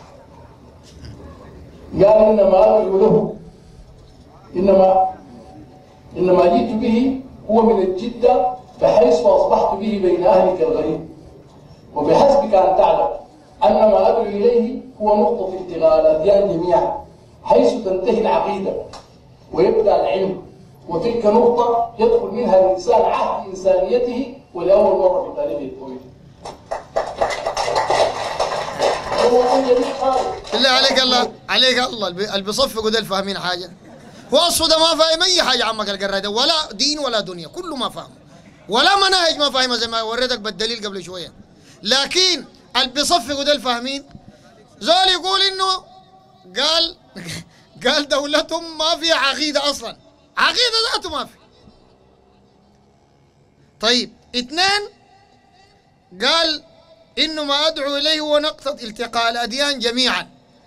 قال إنما أدعو له إنما إنما جئت به هو من الجدة بحيث أصبحت به بين أهلك الغريب، وبحسبك أن تعلم أن ما أدعو إليه هو نقطة التقاء الأديان جميعا حيث تنتهي العقيدة ويبدأ العلم، وتلك نقطة يدخل منها الإنسان عهد إنسانيته ولأول مرة في تاريخه الطويل. بالله عليك الله عليك الله اللي بيصفقوا ده فاهمين حاجه. واصفه ده ما فاهم اي حاجه عمك القراي ده، ولا دين ولا دنيا، كله ما فاهم، ولا مناهج ما فاهمها زي ما وريتك بالدليل قبل شويه. لكن اللي بيصفقوا ده فاهمين. زول يقول انه قال قال دولتهم ما فيها عقيده اصلا، عقيده ذاته ما في. طيب اثنين قال انه ما ادعو اليه هو نقطه التقاء الاديان جميعا،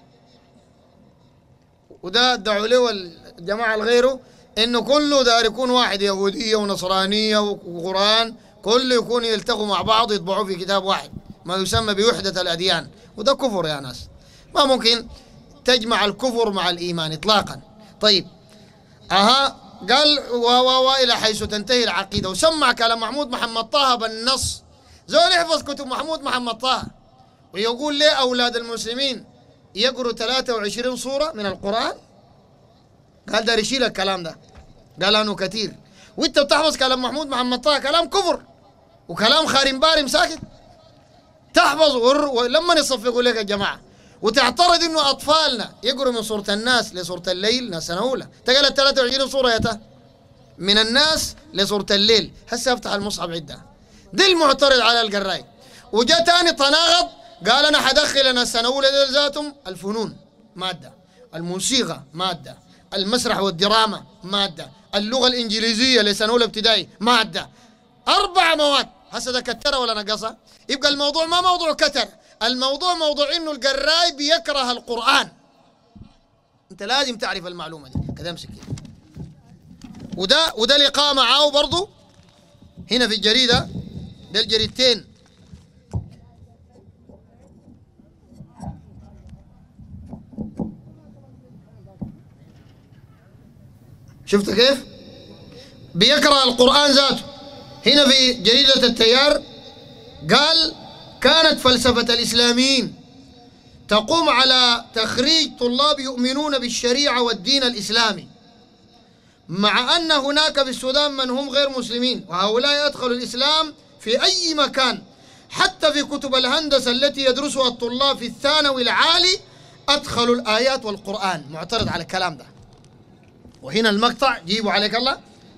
وده ادعوا له الجماعه الغيره انه كله دار يكون واحد، يهوديه ونصرانيه وقران كله يكون يلتقوا مع بعض يطبعوا في كتاب واحد، ما يسمى بوحده الاديان، وده كفر يا ناس. ما ممكن تجمع الكفر مع الايمان اطلاقا. طيب اها قال و و و الى حيث تنتهي العقيده، وسمع كلام محمود محمد طه بالنص. زول يحفظ كتب محمود محمد طه ويقول ليه اولاد المسلمين يقروا ثلاثة وعشرين صورة من القرآن؟ قال ده يشيل الكلام ده، قال انه كثير. وانت بتحفظ كلام محمود محمد طه كلام كفر وكلام خارم بارم ساكت، تحفظ ولما يصفقوا لك الجماعة وتعترض انه اطفالنا يقروا من سورة الناس لسورة الليل ناس سنة أولى، تقال ال ثلاثة وعشرين صورة يا تا من الناس لسورة الليل. هسه افتح المصحف عدة دي المعترض على القراي. وجاء تاني تناقض قال انا حدخل انا السنة أولى ديل ذاتهم الفنون مادة، الموسيقى مادة، المسرح والدراما مادة، اللغة الإنجليزية لسنة أولى ابتدائي مادة، أربع مواد. هسه ده كترة ولا نقصة؟ يبقى الموضوع ما موضوع كتر، الموضوع موضوع إنه القراي بيكره القرآن. أنت لازم تعرف المعلومة دي كده. امسك وده وده لقاء معاه برضه هنا في الجريدة، ده الجريدتين. شفت كيف؟ بيقرأ القرآن ذاته. هنا في جريدة التيار قال كانت فلسفة الإسلاميين تقوم على تخريج طلاب يؤمنون بالشريعة والدين الإسلامي، مع أن هناك في السودان من هم غير مسلمين، وهؤلاء يدخلوا الإسلام في أي مكان. حتى في كتب الهندسة التي يدرسها الطلاب في الثانوي العالي أدخلوا الآيات والقرآن. معترض على الكلام ده. وهنا المقطع جيبوا عليك الله،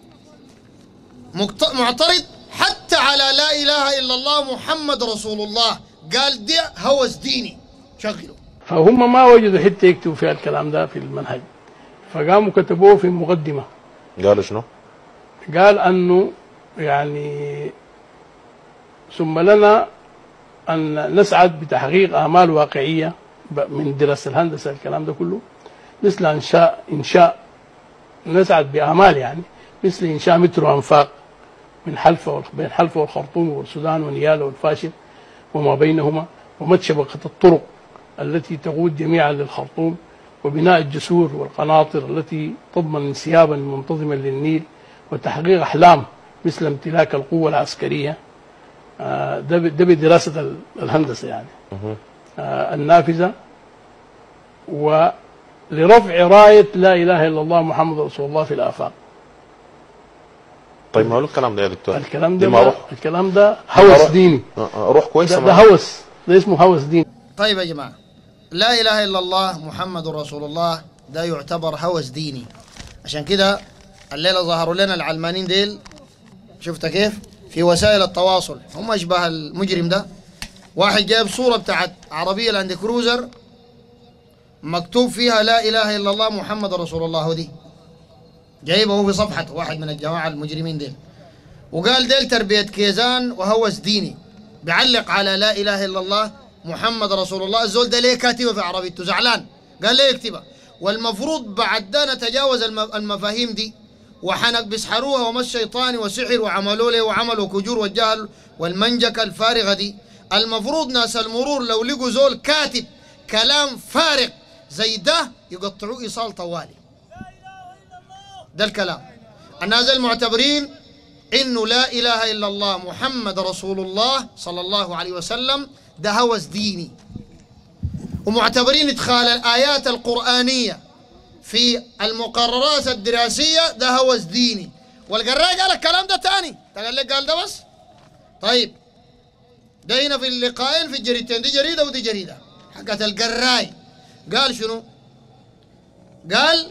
معترض حتى على لا إله إلا الله محمد رسول الله، قال ده هوس ديني. شغلوا. فهم ما وجدوا حتى يكتبوا فيها الكلام ده في المنهج، فقاموا كتبوه في المقدمة. قالوا شنو؟ قال أنه يعني ثم لنا أن نسعد بتحقيق أعمال واقعية من دراسة الهندسة، الكلام ده كله، مثل إنشاء إنشاء نسعد بأعمال يعني مثل إنشاء مترو أنفاق من حلفة بين حلفة والخرطوم والسودان ونيالا والفاشل وما بينهما، ومد شبكة الطرق التي تقود جميعا للخرطوم، وبناء الجسور والقناطر التي تضمن انسيابا منتظما للنيل، وتحقيق أحلام مثل امتلاك القوة العسكرية. ده بدراسة الهندسة يعني النافذة، ولرفع راية لا إله إلا الله محمد رسول الله في الآفاق. طيب ما هو الكلام ده يا دكتور؟ الكلام ده ما الكلام ده هوس ديني. روح كويس. ده, ده هوس، ده اسمه هوس ديني. طيب يا جماعة، لا إله إلا الله محمد رسول الله ده يعتبر هوس ديني. عشان كده الليلة ظهروا لنا العلمانيين ديل، شفت كيف؟ في وسائل التواصل هم أشبه المجرم ده. واحد جايب صورة بتاعت عربية لاند كروزر مكتوب فيها لا إله إلا الله محمد رسول الله، ودي جايبه في صفحة واحد من الجماعة المجرمين ديل، وقال ديل تربية كيزان وهوس ديني، بيعلق على لا إله إلا الله محمد رسول الله. الزول ده ليه كاتبه في عربيته؟ زعلان، قال ليه يكتبها؟ والمفروض بعد ده نتجاوز المفاهيم دي، وحنك بيسحروها وما الشيطان وسحر وعملوا له وعملوا كجور والجهل والمنجكة الفارغة دي. المفروض ناس المرور لو لقوا زول كاتب كلام فارغ زي ده يقطعوه إيصال طوالي. ده الكلام. الناس المعتبرين إنه لا إله إلا الله محمد رسول الله صلى الله عليه وسلم ده هوس ديني، ومعتبرين إدخال الآيات القرآنية في المقررات الدراسية ده هوس ديني. والقراء قال الكلام ده تاني، قال لك قال ده بس. طيب ده هنا في اللقاءين في الجريدتين، دي جريدة ودي جريدة. حقت القراي قال شنو؟ قال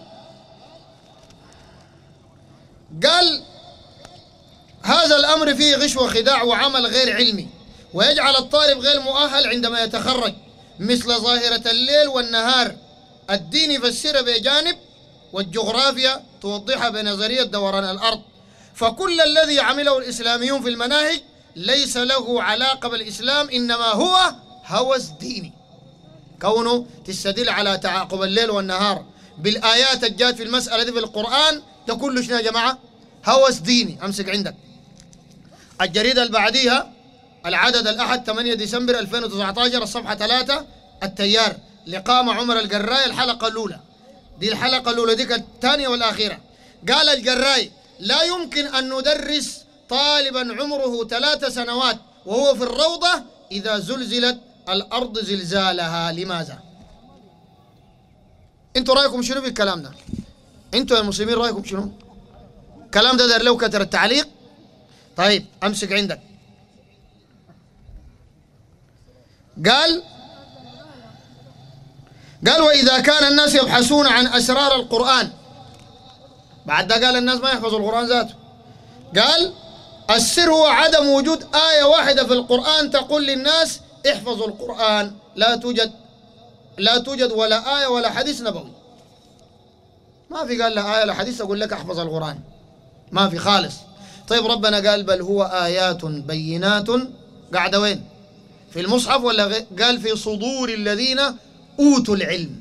قال هذا الأمر فيه غش وخداع وعمل غير علمي ويجعل الطالب غير مؤهل عندما يتخرج، مثل ظاهرة الليل والنهار الدين يفسرها بجانب والجغرافيا توضحها بنظرية دوران الأرض. فكل الذي عمله الإسلاميون في المناهج ليس له علاقة بالإسلام، إنما هو هوس ديني. كونه تستدل على تعاقب الليل والنهار بالآيات الجات في المسألة دي في القرآن، ده كله شنو يا جماعة؟ هوس ديني. أمسك عندك الجريدة اللي بعديها العدد الأحد ثمانية ديسمبر ألفين وتسعة عشر الصفحة ثلاثة التيار، لقاء مع عمر القراي الحلقة الأولى. دي الحلقة الأولى ديك الثانية والأخيرة. قال القراي: لا يمكن أن ندرس طالبا عمره ثلاث سنوات وهو في الروضة إذا زلزلت الأرض زلزالها. لماذا؟ انتوا رأيكم شنو في الكلام ده؟ انتوا يا المسلمين رأيكم شنو؟ الكلام ده دار له كتر التعليق. طيب أمسك عندك. قال قال وإذا كان الناس يبحثون عن أسرار القرآن، بعد ده قال الناس ما يحفظوا القرآن ذاته. قال السر هو عدم وجود آية واحدة في القرآن تقول للناس احفظوا القرآن. لا توجد لا توجد ولا آية ولا حديث نبوي. ما في قال لا آية ولا حديث أقول لك احفظ القرآن، ما في خالص. طيب ربنا قال بل هو آيات بينات، قاعدة وين؟ في المصحف ولا قال في صدور الذين أوتوا العلم؟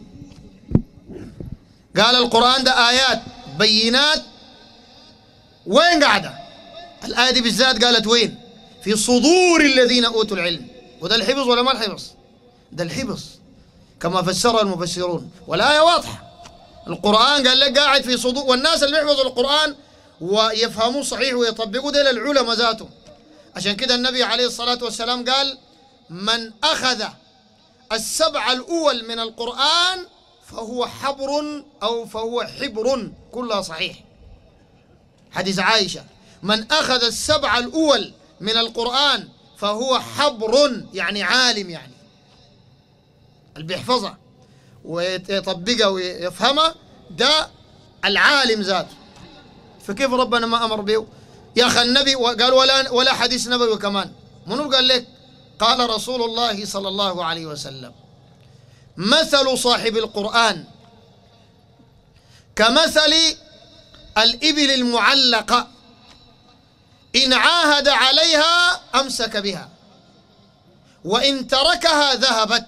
قال القرآن ده آيات بينات، وين قاعدة؟ الآية دي بالذات قالت وين؟ في صدور الذين أوتوا العلم. وده الحفظ ولا ما الحفظ؟ ده الحفظ كما فسرها المفسرون، والآية واضحة. القرآن قال لك قاعد في صدور، والناس اللي يحفظوا القرآن ويفهموه صحيح ويطبقوه ده للعلماء ذاته. عشان كده النبي عليه الصلاة والسلام قال من أخذ السبع الأول من القرآن فهو حبر أو فهو حبر، كلها صحيح. حديث عائشة: من أخذ السبع الأول من القرآن فهو حبر، يعني عالم، يعني اللي بيحفظها ويطبقها ويفهمها ده العالم ذاته. فكيف ربنا ما أمر به؟ يا أخي النبي قال ولا ولا حديث نبوي كمان. منو قال لك؟ قال رسول الله صلى الله عليه وسلم: مثل صاحب القرآن كمثل الإبل المعلقة إن عاهد عليها أمسك بها وإن تركها ذهبت.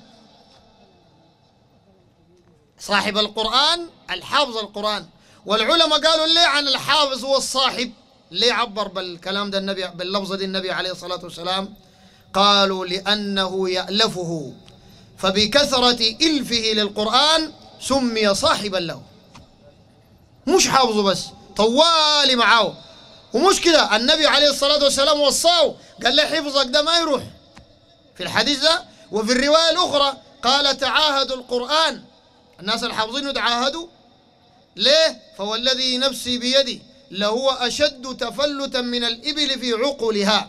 صاحب القرآن الحافظ القرآن. والعلماء قالوا ليه عن الحافظ هو الصاحب؟ ليه عبر بالكلام ده النبي باللفظة دي النبي عليه الصلاة والسلام؟ قالوا لأنه يألفه، فبكثرة إلفه للقرآن سمي صاحبا له. مش حافظه بس، طوالي معاه. ومش كده، النبي عليه الصلاة والسلام وصاه قال له حفظك ده ما يروح في الحديث ده. وفي الرواية الأخرى قال تعاهدوا القرآن. الناس الحافظين تعاهدوا ليه؟ فوالذي نفسي بيدي لهو أشد تفلتا من الإبل في عقلها.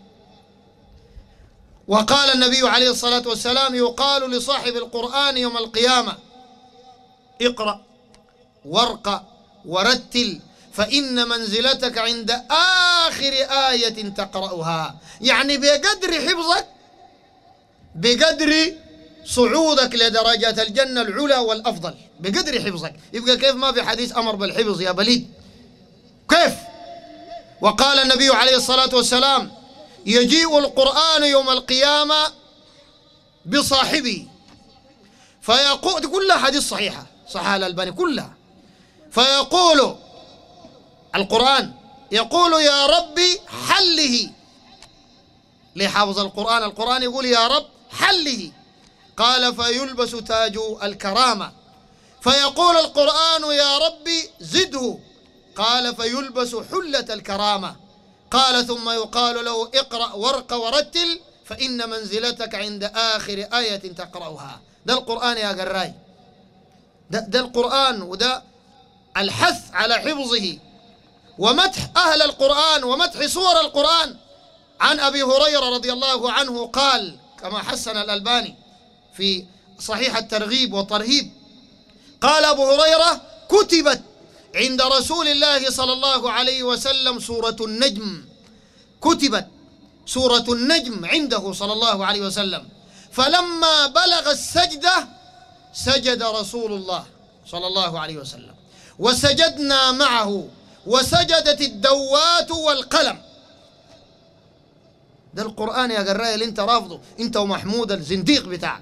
وقال النبي عليه الصلاة والسلام: يقال لصاحب القرآن يوم القيامة اقرأ وارقى ورتل فإن منزلتك عند آخر آية تقرأها. يعني بقدر حفظك بقدر صعودك لدرجات الجنة العلى والأفضل، بقدر حفظك. يبقى كيف ما في حديث أمر بالحفظ يا بليد؟ كيف؟ وقال النبي عليه الصلاة والسلام: يجيء القرآن يوم القيامة بصاحبه فيقول، كلها حديث صحيحة صحيحة الألباني كلها. فيقول القرآن يقول يا ربي حله، لحافظ القرآن القرآن يقول يا رب حله. قال فيلبس تاج الكرامة. فيقول القرآن يا ربي زده. قال فيلبس حلة الكرامة. قال ثم يقال له اقرأ وارق ورتل فإن منزلتك عند آخر آية تقرأها. ده القرآن يا قراي، ده, ده القرآن، وده الحث على حفظه ومدح أهل القرآن ومدح سور القرآن. عن أبي هريرة رضي الله عنه قال كما حسن الألباني في صحيح الترغيب والترهيب. قال أبو هريرة: كتبت عند رسول الله صلى الله عليه وسلم سورة النجم، كتبت سورة النجم عنده صلى الله عليه وسلم، فلما بلغ السجدة سجد رسول الله صلى الله عليه وسلم وسجدنا معه وسجدت الدوات والقلم. ده القرآن يا قراي اللي انت رافضه انت ومحمود الزنديق بتاعك.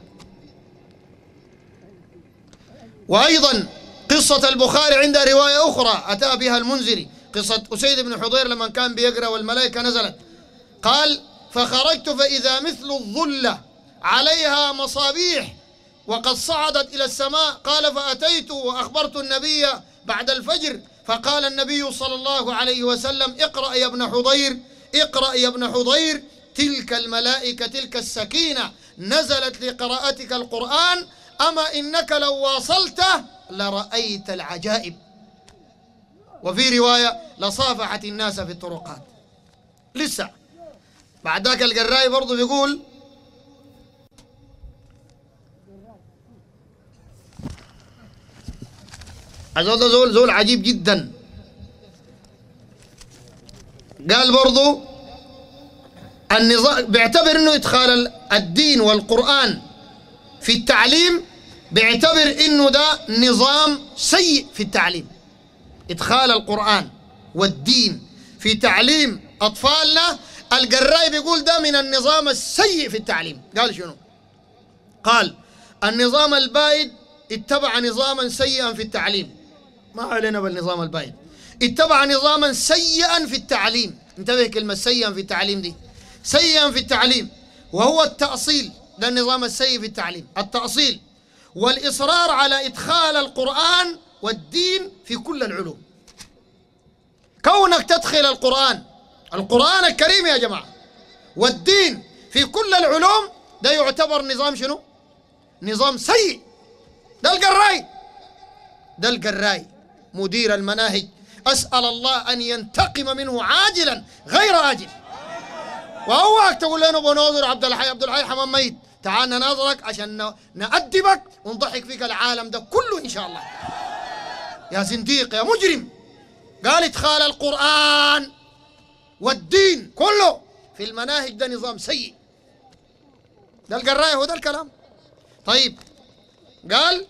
وأيضا قصة البخاري عندها رواية أخرى أتى بها المنذري، قصة أسيد بن حضير لما كان بيقرأ والملائكة نزلت، قال: فخرجت فإذا مثل الظلة عليها مصابيح وقد صعدت إلى السماء. قال: فأتيت وأخبرت النبي بعد الفجر، فقال النبي صلى الله عليه وسلم: اقرأ يا ابن حضير، اقرأ يا ابن حضير، تلك الملائكة تلك السكينة نزلت لقراءتك القرآن، أما إنك لو واصلته لرأيت العجائب. وفي رواية: لصافحت الناس في الطرقات. لسه بعد ذاك القراي برضه بيقول: هذا زول زول عجيب جدا. قال برضه النظام بيعتبر انه ادخال الدين والقرآن في التعليم، بيعتبر انه ده نظام سيء في التعليم. ادخال القرآن والدين في تعليم اطفالنا، القراي بيقول ده من النظام السيء في التعليم. قال شنو؟ قال: النظام البائد اتبع نظاما سيئا في التعليم. ما علينا بالنظام البائد، اتبع نظاما سيئا في التعليم. انتبه كلمة سيئا في التعليم دي، سيئا في التعليم، وهو التأصيل. ده النظام السيء في التعليم، التأصيل والإصرار على إدخال القرآن والدين في كل العلوم. كونك تدخل القرآن القرآن الكريم يا جماعة والدين في كل العلوم، ده يعتبر نظام شنو؟ نظام سيء. ده القراي ده القراي مدير المناهج، أسأل الله أن ينتقم منه عاجلا غير آجل. وأوعك تقول لنا بناظر عبد الحي عبد الحي حمام ميت، تعال نناظرك عشان نأدبك ونضحك فيك العالم ده كله إن شاء الله. يا زنديق يا مجرم. قال: ادخال القرآن والدين كله في المناهج ده نظام سيء. ده القراية هو ده الكلام. طيب قال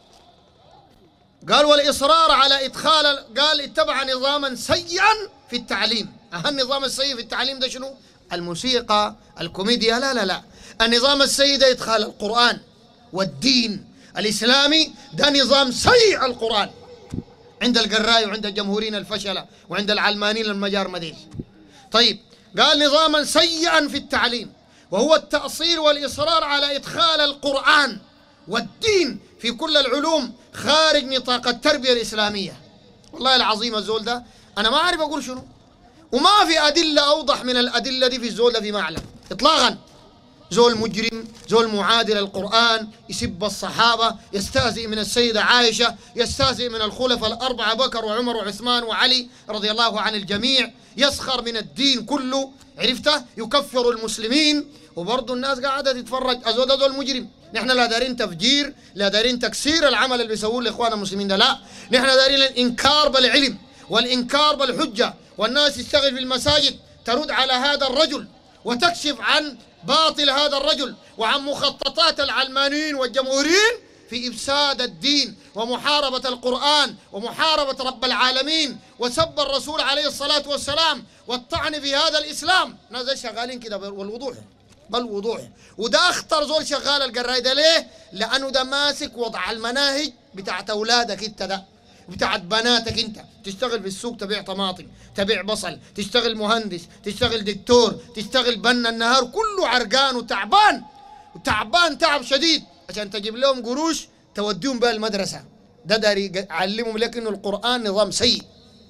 قال والإصرار على إدخال، قال اتبع نظاما سيئا في التعليم. أهم نظام السيء في التعليم ده شنو؟ الموسيقى، الكوميديا. لا لا لا، النظام السيء ده إدخال القرآن والدين الإسلامي، ده نظام سيء. القرآن عند القراي وعند الجمهوريين الفشلة وعند العلمانيين المجار مديل. طيب قال نظاما سيئا في التعليم، وهو التأصيل والإصرار على إدخال القرآن والدين في كل العلوم خارج نطاق التربية الإسلامية. والله العظيم الزول ده أنا ما أعرف أقول شنو، وما في أدلة أوضح من الأدلة دي في الزول ده في معلم إطلاقا. زول مجرم، زول معادل القرآن، يسب الصحابة، يستهزئ من السيدة عائشة، يستهزئ من الخلفاء الأربعة بكر وعمر وعثمان وعلي رضي الله عن الجميع، يسخر من الدين كله، عرفته، يكفر المسلمين، وبرضه الناس قاعدة تتفرج. أزول ده زول مجرم. نحن لا دارين تفجير، لا دارين تكسير العمل اللي بيسووه لإخوان المسلمين ده، لا، نحن دارين الإنكار بالعلم والإنكار بالحجة، والناس تشتغل في المساجد ترد على هذا الرجل وتكشف عن باطل هذا الرجل وعن مخططات العلمانيين والجمهوريين في إفساد الدين ومحاربة القرآن ومحاربة رب العالمين وسب الرسول عليه الصلاة والسلام والطعن في هذا الإسلام. ناس شغالين كده بالوضوح بالوضوح. وده أخطر زول شغال القراي ده. ليه؟ لأنه ده ماسك وضع المناهج بتاعت أولادك انت، ده بتاعت بناتك انت. تشتغل في السوق تبيع طماطم، تبيع بصل، تشتغل مهندس، تشتغل دكتور، تشتغل بنا، النهار كله عرقان وتعبان وتعبان تعب شديد عشان تجيب لهم قروش توديهم بها المدرسة. ده داري يعلمهم لك انه القرآن نظام سيء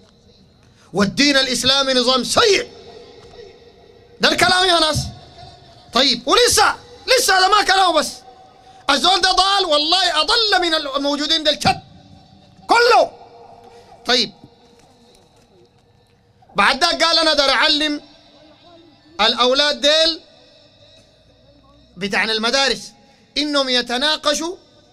والدين الإسلامي نظام سيء. ده الكلام يا ناس. طيب ولسه لسه هذا ما كلامه بس، الزول ده ضال والله أضل من الموجودين ده الكت كله. طيب بعد ذاك قال أنا دار أعلم الأولاد ديل بتاعنا المدارس إنهم يتناقشوا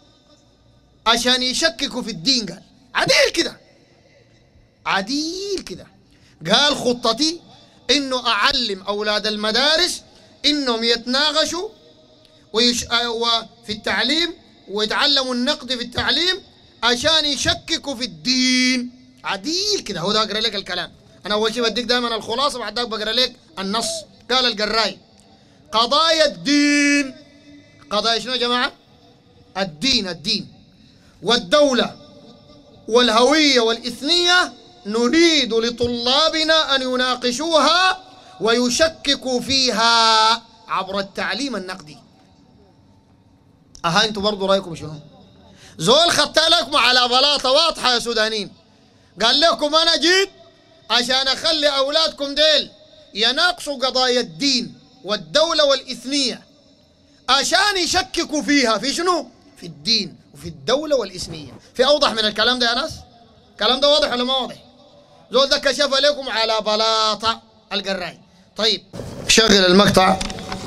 عشان يشككوا في الدين. قال عديل كده، عديل كده. قال خطتي إنه أعلم أولاد المدارس إنهم يتناقشوا ويش... وفي التعليم ويتعلموا النقد في التعليم عشان يشككوا في الدين. عديل كده. هو ده أقرأ لك الكلام. أنا أول شيء بديك دائما الخلاصة، بعد ذلك بقرأ لك النص. قال القراي قضايا الدين. قضايا شنو يا جماعة؟ الدين، الدين والدولة والهوية والإثنية نريد لطلابنا أن يناقشوها ويشككوا فيها عبر التعليم النقدي. أها أنتوا برضو رأيكم شنو؟ زول خدت لكم على بلاطة واضحة يا سودانيين، قال لكم أنا جيت عشان أخلي أولادكم ديل يناقشوا قضايا الدين والدولة والإثنية عشان يشككوا فيها. في شنو؟ في الدين وفي الدولة والإثنية. في أوضح من الكلام ده يا ناس؟ الكلام ده واضح ولا ما واضح؟ زول ده كشف لكم على بلاطة القراي. طيب شغل المقطع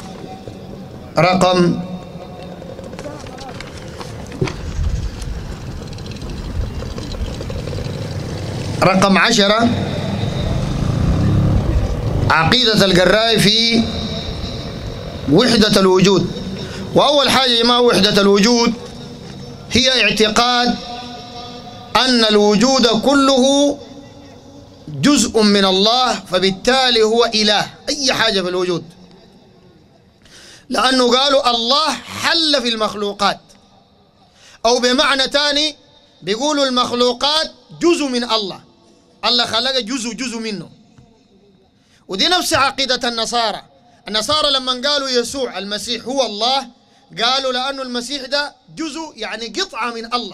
رقم رقم عشرة، عقيدة القراي في وحدة الوجود. وأول حاجة يا جماعة وحدة الوجود هي اعتقاد أن الوجود كله جزء من الله، فبالتالي هو إله أي حاجة في الوجود، لأنه قالوا الله حل في المخلوقات، أو بمعنى تاني بيقولوا المخلوقات جزء من الله، الله خلق جزء جزء منه. ودي نفس عقيدة النصارى. النصارى لما قالوا يسوع المسيح هو الله، قالوا لأنه المسيح ده جزء يعني قطعة من الله.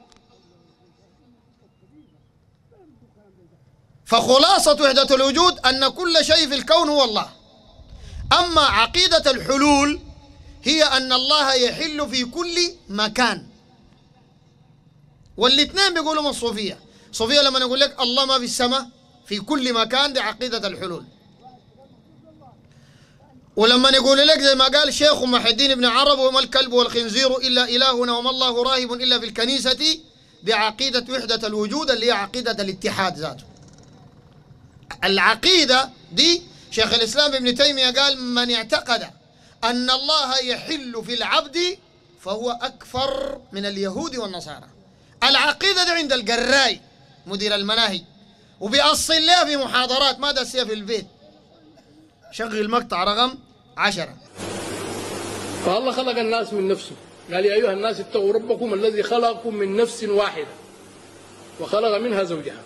فخلاصة وحدة الوجود أن كل شيء في الكون هو الله. أما عقيدة الحلول هي أن الله يحل في كل مكان. والاثنين بيقولوا من الصوفية. الصوفية لما نقول لك الله ما في السماء في كل مكان، دي عقيدة الحلول. ولما نقول لك زي ما قال شيخ محي الدين ابن عرب وما الكلب والخنزير إلا إلهنا وما الله راهب إلا في الكنيسة، دي عقيدة وحدة الوجود اللي هي عقيدة الاتحاد ذاته. العقيدة دي شيخ الإسلام ابن تيمية قال من اعتقد أن الله يحل في العبد فهو أكفر من اليهود والنصارى. العقيدة دي عند القراي مدير المناهج، وبيأصل لها في محاضرات ما دسيها في البيت. شغل مقطع رقم عشرة. فالله خلق الناس من نفسه، قال يا أيها الناس اتقوا ربكم الذي خلقكم من نفس واحدة وخلق منها زوجها.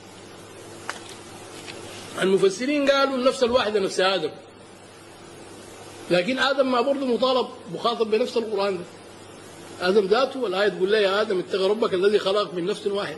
المفسرين قالوا النفس الواحدة نفس آدم، لكن آدم ما برضه مطالب مخاطب بنفس القرآن ده. آدم ذاته الآية تقول له يا آدم اتق ربك الذي خلقك من نفس واحدة.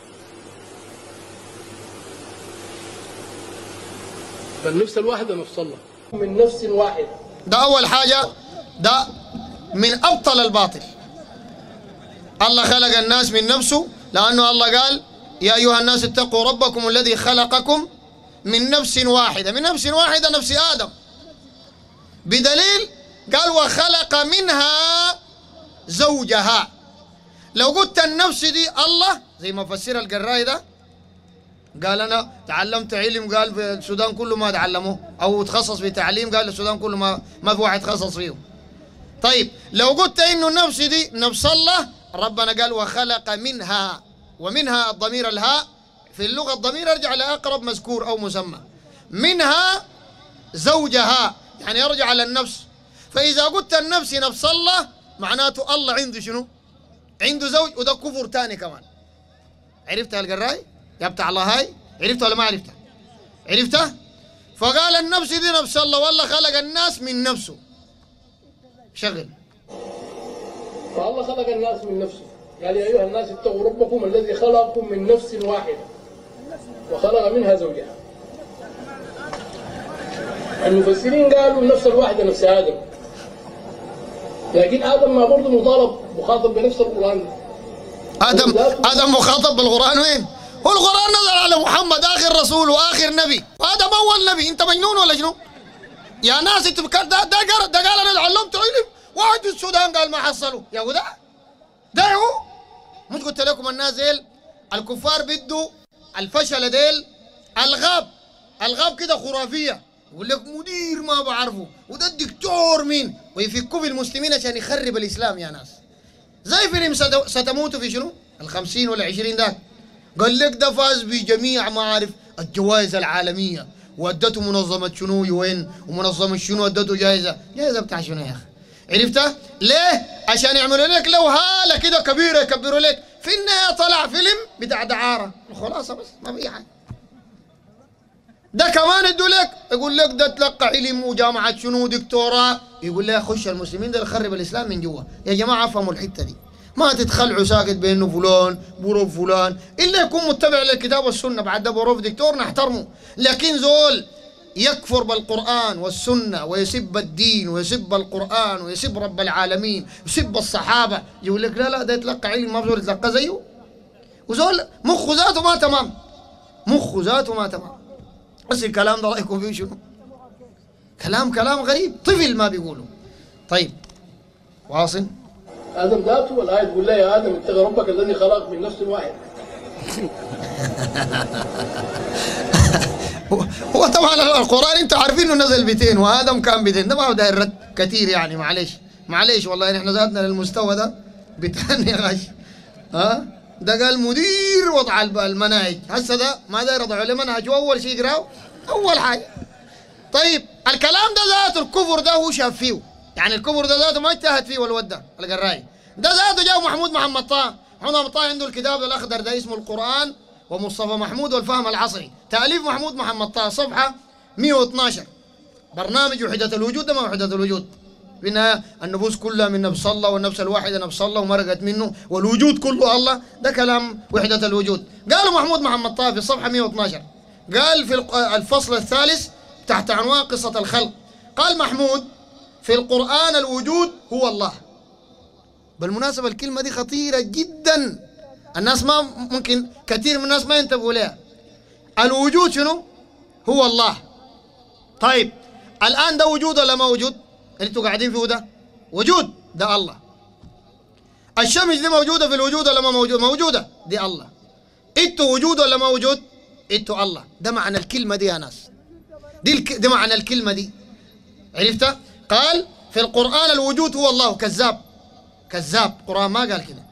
فالنفس الواحدة نفس الله من نفس واحدة. ده أول حاجة، ده من أبطل الباطل. الله خلق الناس من نفسه، لأنه الله قال يا أيها الناس اتقوا ربكم الذي خلقكم من نفس واحدة. من نفس واحدة نفس آدم، بدليل قال وخلق منها زوجها. لو قلت النفس دي الله زي ما فسر القراي ده قال أنا تعلمت علم، قال في السودان كله ما تعلموه، أو تخصص في تعليم قال السودان كله ما ما في واحد تخصص فيه. طيب لو قلت إنه النفس دي نفس الله، ربنا قال وخلق منها، ومنها الضمير الهاء في اللغة الضمير يرجع لأقرب مذكور أو مسمى، منها زوجها يعني يرجع على النفس. فإذا قلت النفس نفس الله معناته الله عنده شنو؟ عنده زوج، وده كفر تاني كمان. عرفتها القراي؟ يا بتاع الله هاي عرفتها ولا ما عرفتها؟ عرفتها؟ فقال النفس دي نفس الله، والله خلق الناس من نفسه. شغل. فالله خلق الناس من نفسه، قال يا أيها الناس اتقوا ربكم الذي خلقكم من نفس واحدة وخلق منها زوجها. المفسرين قالوا النفس الواحدة نفس آدم، لكن آدم ما برضه مطالب مخاطب بنفس القرآن. آدم آدم مخاطب بالقرآن وين؟ هو القرآن نزل على محمد آخر رسول وآخر نبي، وآدم أول نبي. أنت مجنون ولا شنو؟ يا ناس أنت ده ده قال ده قال أنا علمت علم، واحد في السودان قال ما حصلوا، يا هو ده ده هو مش قلت لكم الناس ديل الكفار بدوا الفشل ديل الغاب الغاب كده خرافيه، يقول لك مدير ما بعرفه وده الدكتور مين، ويفكوا في المسلمين عشان يخرب الاسلام يا ناس. زي فيلم ستموت في شنو؟ الخمسين ولا عشرين ذاك، قال لك ده فاز بجميع ما عارف الجوائز العالميه وادته منظمه شنو يوين ومنظمه شنو ادته جائزه، جائزه بتاع شنو يا اخي؟ عرفتها؟ ليه؟ عشان يعملوا لك لو هاله كده كبيره يكبروا لك، في النهايه طلع فيلم بتاع دعاره وخلاص بس ما في حاجه. ده كمان يدوا لك يقول لك ده تلقى علم وجامعه شنو دكتوراه، يقول لك خش المسلمين ده يخرب الاسلام من جوا. يا جماعه افهموا الحته دي، ما تتخلعوا ساكت بانه فلان بروف فلان، الا يكون متبع للكتاب والسنه، بعد ده بروف دكتور نحترمه، لكن زول يكفر بالقرآن والسنة ويسب الدين ويسب القرآن ويسب رب العالمين ويسب الصحابة، يقول لك لا لا ده يتلقى علم ما بزول يتلقى زيه، وزول مخه ذاته ما تمام، مخه ذاته ما تمام. بس الكلام ده رأيكم فيه شنو؟ كلام كلام غريب، طفل ما بيقوله. طيب واصل ادم ذاته والآية تقول له يا ادم اتقى ربك الذي خلقك من نفس واحد. هو طبعا القرآن انتوا عارفين انه نزل بيتين وادم كان بيتين، ده ما هو داير رد كثير يعني، معلش معلش والله نحن زادنا للمستوى ده بتاني يا غش. ها ده قال مدير وضع المناهج، هسه ده ما داير يضعوا له منهج واول شيء يقراوا اول حاجه. طيب الكلام ده ذاته الكفر ده هو شاف فيه، يعني الكفر ده ذاته ما اجتهد فيه ولا وده القراي، ده ذاته جاء محمود محمد طه، محمود محمد طه عنده الكتاب الاخضر ده اسمه القرآن ومصطفى محمود والفهم العصري، تأليف محمود محمد طه، صفحة مئة واثناشر، برنامج وحدة الوجود ده ما وحدة الوجود، في النهاية النفوس كلها من نفس الله والنفس الواحدة نفس الله ومرقت منه والوجود كله الله، ده كلام وحدة الوجود. قالوا محمود محمد طه في الصفحة مئة واثناشر، قال في الفصل الثالث تحت عنوان قصة الخلق، قال محمود في القرآن الوجود هو الله. بالمناسبة الكلمة دي خطيرة جدا، الناس ما ممكن كثير من الناس ما ينتبهوا لها. الوجود شنو؟ هو الله. طيب الآن ده وجود ولا ما وجود؟ اللي انتوا قاعدين فيه ده وجود، ده الله. الشمس دي موجودة في الوجود ولا ما موجودة؟ موجودة، دي الله. انتوا وجود ولا ما وجود؟ انتوا الله. ده معنى الكلمة دي يا ناس، دي الك... ده معنى الكلمة دي، عرفتها؟ قال في القرآن الوجود هو الله، كذاب كذاب، القرآن ما قال كده.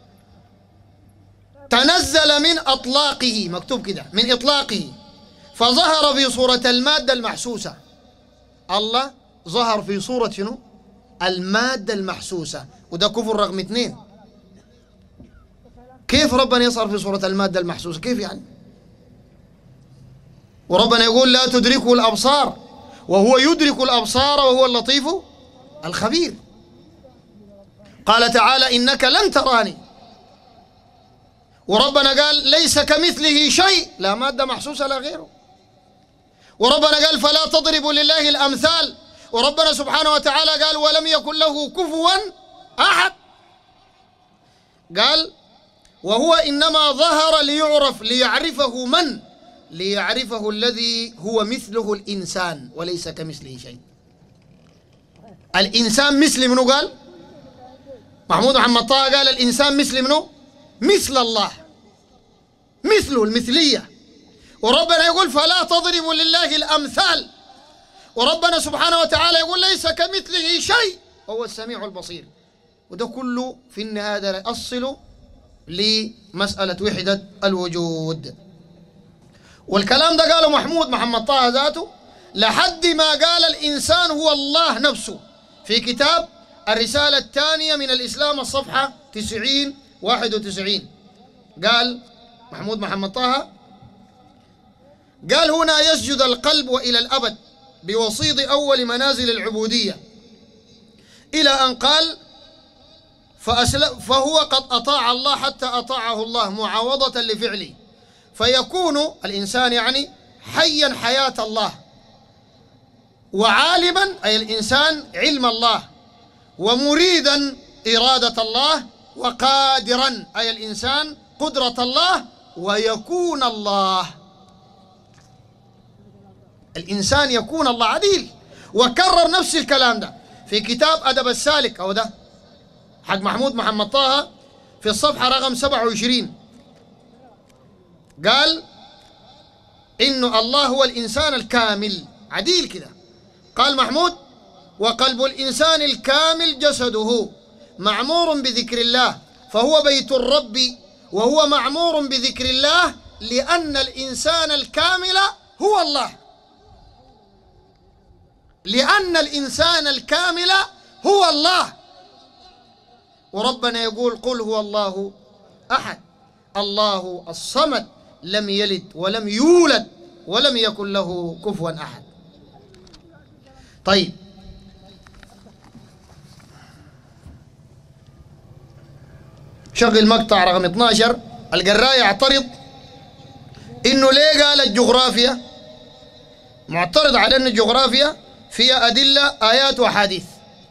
تنزل من أطلاقه، مكتوب كده من إطلاقه، فظهر في صورة المادة المحسوسة. الله ظهر في صورة شنو؟ المادة المحسوسة، وده كفر رقم اثنين. كيف ربنا يظهر في صورة المادة المحسوسة؟ كيف يعني؟ وربنا يقول لا تدركه الأبصار وهو يدرك الأبصار وهو اللطيف الخبير. قال تعالى إنك لن تراني، وربنا قال ليس كمثله شيء، لا مادة محسوسة لا غيره. وربنا قال فلا تضربوا لله الأمثال، وربنا سبحانه وتعالى قال ولم يكن له كفوا أحد. قال وهو إنما ظهر ليعرف ليعرفه من؟ ليعرفه الذي هو مثله الإنسان وليس كمثله شيء. الإنسان مثل منه؟ قال محمود محمد طه قال الإنسان مثل منه؟ مثل الله، مثله المثلية. وربنا يقول فلا تضربوا لله الأمثال، وربنا سبحانه وتعالى يقول ليس كمثله شيء وهو السميع البصير. وده كله في النهاية يصل لمسألة وحدة الوجود. والكلام ده قاله محمود محمد طه ذاته لحد ما قال الإنسان هو الله نفسه في كتاب الرسالة الثانية من الإسلام الصفحة تسعين واحد وتسعين. قال محمود محمد طه قال هنا يسجد القلب وإلى الأبد بوسيط أول منازل العبودية، إلى أن قال فهو قد أطاع الله حتى أطاعه الله معاوضة لفعله، فيكون الإنسان يعني حيا حياة الله، وعالما أي الإنسان علم الله، ومريدا إرادة الله، وقادرا أي الإنسان قدرة الله، ويكون الله. الإنسان يكون الله عديل. وكرر نفس الكلام ده في كتاب أدب السالك أو ده حق محمود محمد طه في الصفحة رقم سبعة وعشرين قال إنه الله هو الإنسان الكامل عديل كده. قال محمود: وقلب الإنسان الكامل جسده معمور بذكر الله فهو بيت الرب، وهو معمور بذكر الله لأن الإنسان الكامل هو الله، لأن الإنسان الكامل هو الله. وربنا يقول: قل هو الله أحد الله الصمد لم يلد ولم يولد ولم يكن له كفوا أحد. طيب، شغل مقطع رقم اثناشر. القراء يعترض إنه ليه قال الجغرافيا، معترض على أن الجغرافيا فيها أدلة آيات وأحاديث.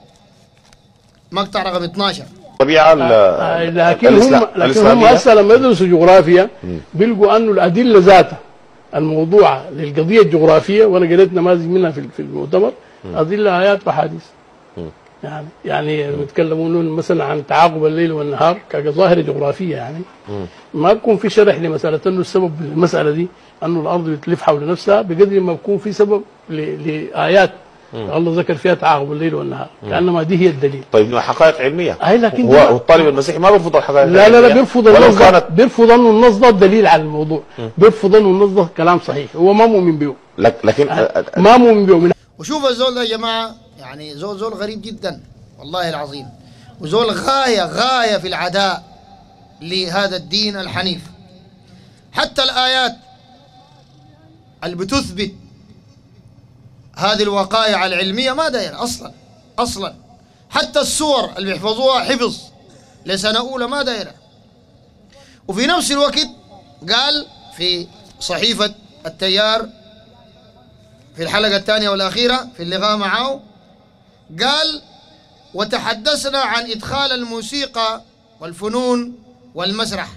مقطع رقم اثناشر. طبيعة لكن هم لكن هم هسه لما يدرسوا جغرافيا بيلقوا انه الادله ذاتها الموضوعه للقضيه الجغرافيه، وانا قريت نماذج منها في في المؤتمر، ادله ايات وحديث. يعني يعني بيتكلمون مثلا عن تعاقب الليل والنهار كظاهره جغرافيه، يعني ما بكون في شرح لمساله انه السبب المساله دي انه الارض بتلف حول نفسها، بقدر ما بكون في سبب لايات الله ذكر فيها تعاقب الليل والنهار، كانما دي هي الدليل. طيب حقائق علميه. اي لكن هو الطالب المسيحي ما بيرفض الحقائق لا العلميه. لا لا بيرفض النص ده، بيرفض انه النص ده دليل على الموضوع، بيرفض انه النص ده كلام صحيح، هو ما مؤمن به. لكن ما مؤمن به. وشوف الزول ده يا جماعه، يعني زول زول غريب جدا والله العظيم، وزول غايه غايه في العداء لهذا الدين الحنيف. حتى الايات اللي بتثبت هذه الوقائع العلمية ما دايرة أصلا أصلا. حتى السور اللي بيحفظوها حفظ لسنة أولى ما دايرة. وفي نفس الوقت قال في صحيفة التيار في الحلقة الثانية والأخيرة في اللقاء معه، قال: وتحدثنا عن إدخال الموسيقى والفنون والمسرح.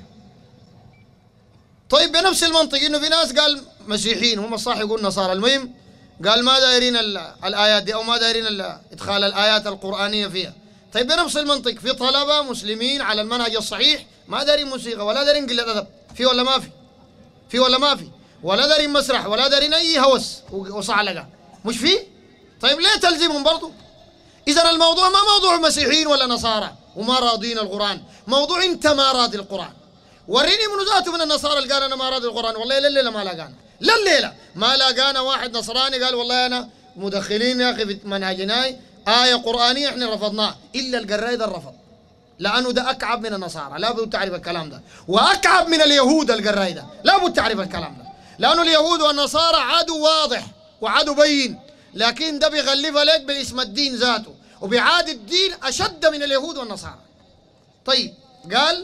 طيب بنفس المنطق إنه في ناس قال مسيحيين، هم الصح يقول نصارى، المهم قال ما دايرين الآيات دي أو ما دايرين إدخال الآيات القرآنية فيها. طيب بنفس المنطق في طلبة مسلمين على المنهج الصحيح ما دايرين موسيقى ولا دايرين قلة أدب، في ولا ما في؟ في ولا ما في؟ ولا دايرين مسرح ولا دايرين أي هوس وصعلقة، مش في؟ طيب ليه تلزمهم برضو؟ إذا الموضوع ما موضوع مسيحيين ولا نصارى وما راضين القرآن، موضوع أنت ما راضي القرآن. وريني من ذاته من النصارى اللي قال أنا ما راضي القرآن، والله لليلة ما لاقانا، لليلة ما لاقانا واحد نصراني قال والله أنا مدخلين يا أخي في منهجنا آية قرآنية إحنا رفضناها، إلا القراي ده الرفض، لأنه ده أكعب من النصارى، لابد تعرف الكلام ده، وأكعب من اليهود القراي ده، لابد تعرف الكلام ده، لأنه اليهود والنصارى عدو واضح وعدو بين، لكن ده بيغلفها لك باسم الدين ذاته، وبيعاد الدين أشد من اليهود والنصارى. طيب قال: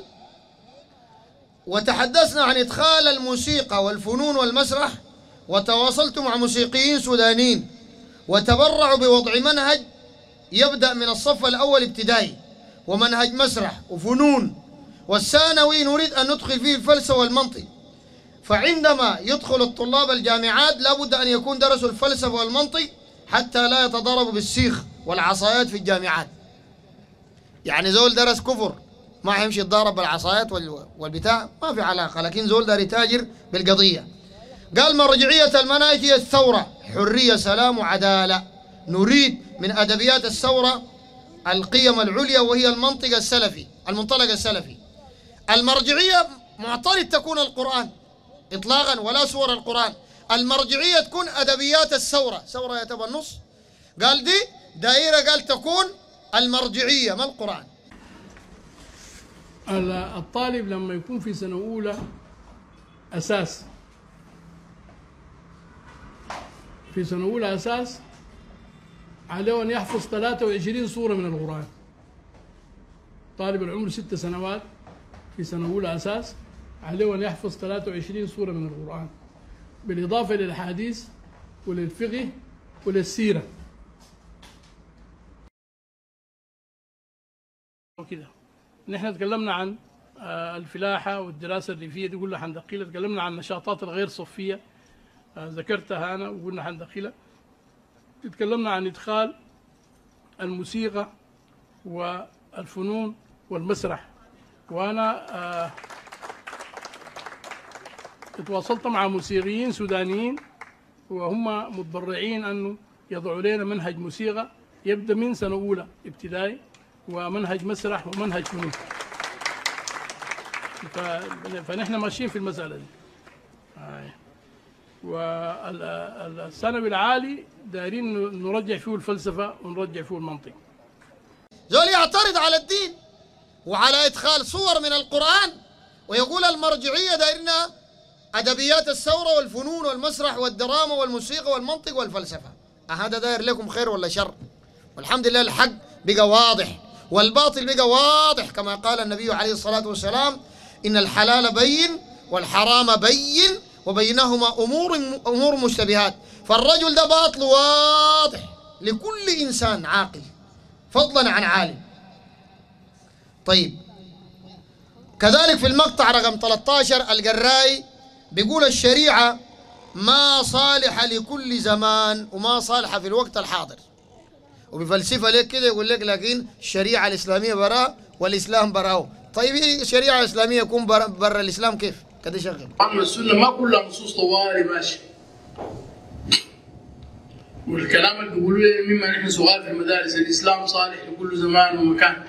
وتحدثنا عن إدخال الموسيقى والفنون والمسرح، وتواصلت مع موسيقيين سودانيين وتبرعوا بوضع منهج يبدأ من الصف الأول ابتدائي، ومنهج مسرح وفنون، والثانوي نريد أن ندخل فيه الفلسفة والمنطق. فعندما يدخل الطلاب الجامعات لابد أن يكون درسوا الفلسفة والمنطق حتى لا يتضاربوا بالسيخ والعصايات في الجامعات. يعني زول درس كفر ما حيمشي يتضارب بالعصايات والبتاع، ما في علاقة، لكن زول داري تاجر بالقضية. قال: مرجعية المناهج هي الثورة، حرية سلام وعدالة. نريد من أدبيات الثورة القيم العليا وهي المنطق السلفي، المنطلق السلفي. المرجعية معترض تكون القرآن إطلاقا ولا سور القرآن، المرجعية تكون أدبيات الثورة، ثورة يتبع النص، قال دي دائرة قال تكون المرجعية ما القرآن. الطالب لما يكون في سنة أولى أساس، في سنة أولى أساس عليه أن يحفظ ثلاثة وعشرين سورة من القرآن. طالب العمر ست سنوات في سنة أولى أساس عليه أن يحفظ ثلاثة وعشرين سورة من القرآن، بالإضافة للحديث وللفقه وللسيرة وكده. نحن تكلمنا عن الفلاحة والدراسة الريفية دي كلها حندخلها، تكلمنا عن النشاطات الغير صفية ذكرتها أنا وقلنا حندخلها، تكلمنا عن إدخال الموسيقى والفنون والمسرح وأنا آه اتواصلت مع موسيقيين سودانيين وهم متبرعين أنه يضعوا لنا منهج موسيقى يبدأ من سنة أولى ابتدائي ومنهج مسرح ومنهج فنون. فنحن ماشيين في المسألة دي. والثانوي العالي دايرين نرجع فيه الفلسفة ونرجع فيه المنطق. زول يعترض على الدين وعلى إدخال صور من القرآن ويقول المرجعية دايرنا أدبيات الثورة والفنون والمسرح والدراما والموسيقى والمنطق والفلسفة. هذا داير لكم خير ولا شر؟ والحمد لله الحق بقى واضح والباطل بقى واضح، كما قال النبي عليه الصلاة والسلام: إن الحلال بين والحرام بين وبينهما أمور أمور مشتبهات. فالرجل ده باطل واضح لكل إنسان عاقل فضلا عن عالم. طيب، كذلك في المقطع رقم ثلاثة عشر القراي بيقول الشريعة ما صالحة لكل زمان وما صالحة في الوقت الحاضر، وبفلسفة لك كده يقول لك لكن الشريعة الإسلامية براه والإسلام براه. طيب الشريعة الإسلامية يكون برا الإسلام كيف؟ كده شغل. أما السنة ما كلها نصوص طوالي ماشي، والكلام اللي بيقولوا لنا مما نحن صغار في المدارس الإسلام صالح لكل زمان ومكان،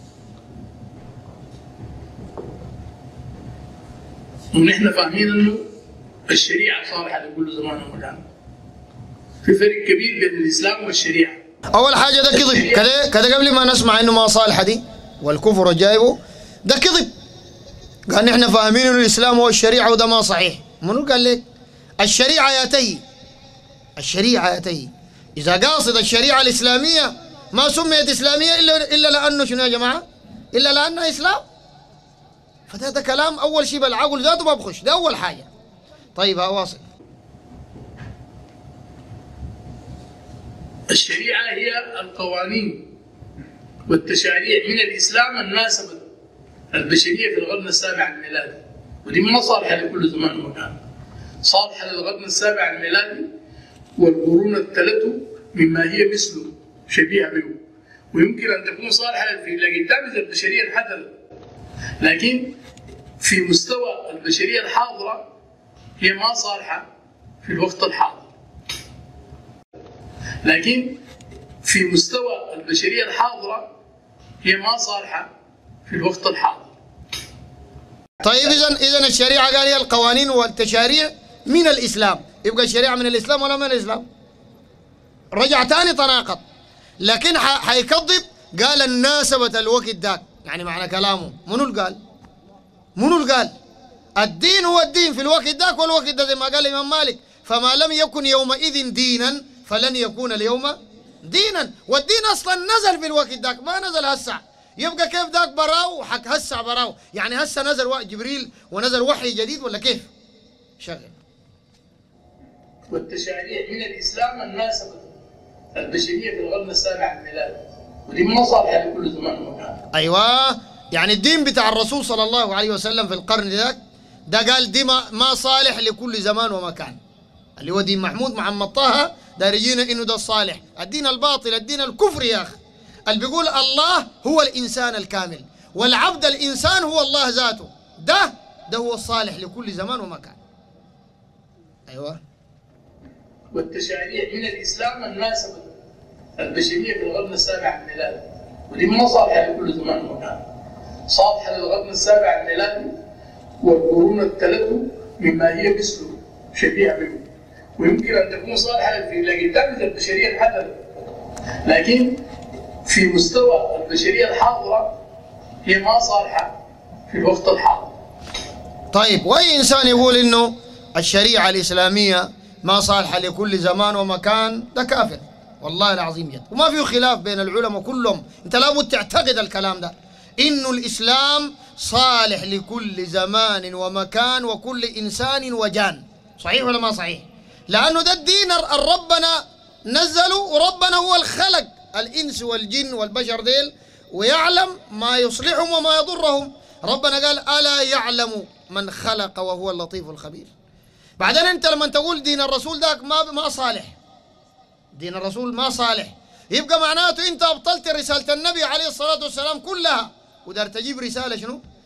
ونحن فاهمين إنه الشريعة صالحة لكل زمان ومكان. في فرق كبير بين الإسلام والشريعة. أول حاجة ده كذب، كده كده قبل ما نسمع إنه ما صالحة دي والكفر جايبه ده كذب. قال نحن فاهمين إنه الإسلام هو الشريعة وده ما صحيح. منو قال لك؟ الشريعة ياتي الشريعة ياتي إذا قاصد الشريعة الإسلامية ما سميت إسلامية إلا إلا لأنه شنو يا جماعة؟ إلا لأنها إسلام. فده ده كلام أول شيء بالعقل ذاته ما بخش، ده أول حاجة. طيب أواصل. الشريعة هي القوانين والتشاريع من الإسلام الناسبة البشرية في القرن السابع الميلادي، ودي ما صالحة لكل زمان ومكان، صالحة للقرن السابع الميلادي والقرون الثلاث مما هي مثله شبيهة به، ويمكن أن تكون صالحة في لقدام إذا البشرية انحدرت، لكن في مستوى البشرية الحاضرة هي ما صالحة في الوقت الحاضر. لكن في مستوى البشرية الحاضرة هي ما صالحة في الوقت الحاضر. طيب إذن إذن الشريعة قال هي القوانين والتشاريع من الإسلام، يبقى الشريعة من الإسلام ولا من الإسلام؟ رجع تاني تناقض، لكن حيكذب قال الناسبة الوقت ذاك، يعني معنى كلامه منو اللي قال؟ منو اللي قال؟ الدين هو الدين في الوقت ذاك، والوقت ده زي ما قال الإمام مالك: فما لم يكن يومئذ دينا فلن يكون اليوم دينا. والدين أصلا نزل في الوقت ذاك ما نزل هسع، يبقى كيف ذاك براو وحق هسع براو؟ يعني هسع نزل جبريل ونزل وحي جديد ولا كيف؟ شغل. والتشاريع من الإسلام الناسبة البشرية في القرن السابع الميلادي، ودي ما صالحة لكل زمان ومكان. أيوة، يعني الدين بتاع الرسول صلى الله عليه وسلم في القرن ذاك ده قال دي ما صالح لكل زمان ومكان، اللي هو دين محمود محمد طه داير يجينا انه ده الصالح. الدين الباطل الدين الكفر يا اخي، اللي بيقول الله هو الانسان الكامل والعبد الانسان هو الله ذاته، ده ده هو الصالح لكل زمان ومكان. ايوه. والتشاريع من الاسلام الناسبه البشريه في القرن السابع الميلادي، ودي ما صالحه لكل زمان ومكان، صالحه للقرن السابع الميلادي والقرون الثلاث مما هي مثله شبيهه به، ويمكن أن تكون صالحة في لقدام إذا البشرية انحدرت، لكن في مستوى البشرية الحاضرة هي ما صالحة في الوقت الحاضر. طيب، وأي إنسان يقول إنه الشريعة الإسلامية ما صالحة لكل زمان ومكان ده كافر والله العظيم جد، وما فيه خلاف بين العلماء كلهم. أنت لابد تعتقد الكلام ده، إنه الإسلام صالح لكل زمان ومكان وكل إنسان وجان. صحيح ولا ما صحيح؟ لأنه ده الدين ربنا نزله، وربنا هو الخلق الإنس والجن والبشر ديل ويعلم ما يصلحهم وما يضرهم. ربنا قال: ألا يعلم من خلق وهو اللطيف الخبير. بعدين أنت لما تقول دين الرسول ذاك ما ما صالح، دين الرسول ما صالح، يبقى معناته أنت أبطلت رسالة النبي عليه الصلاة والسلام كلها ودار تجيب رسالة شنو؟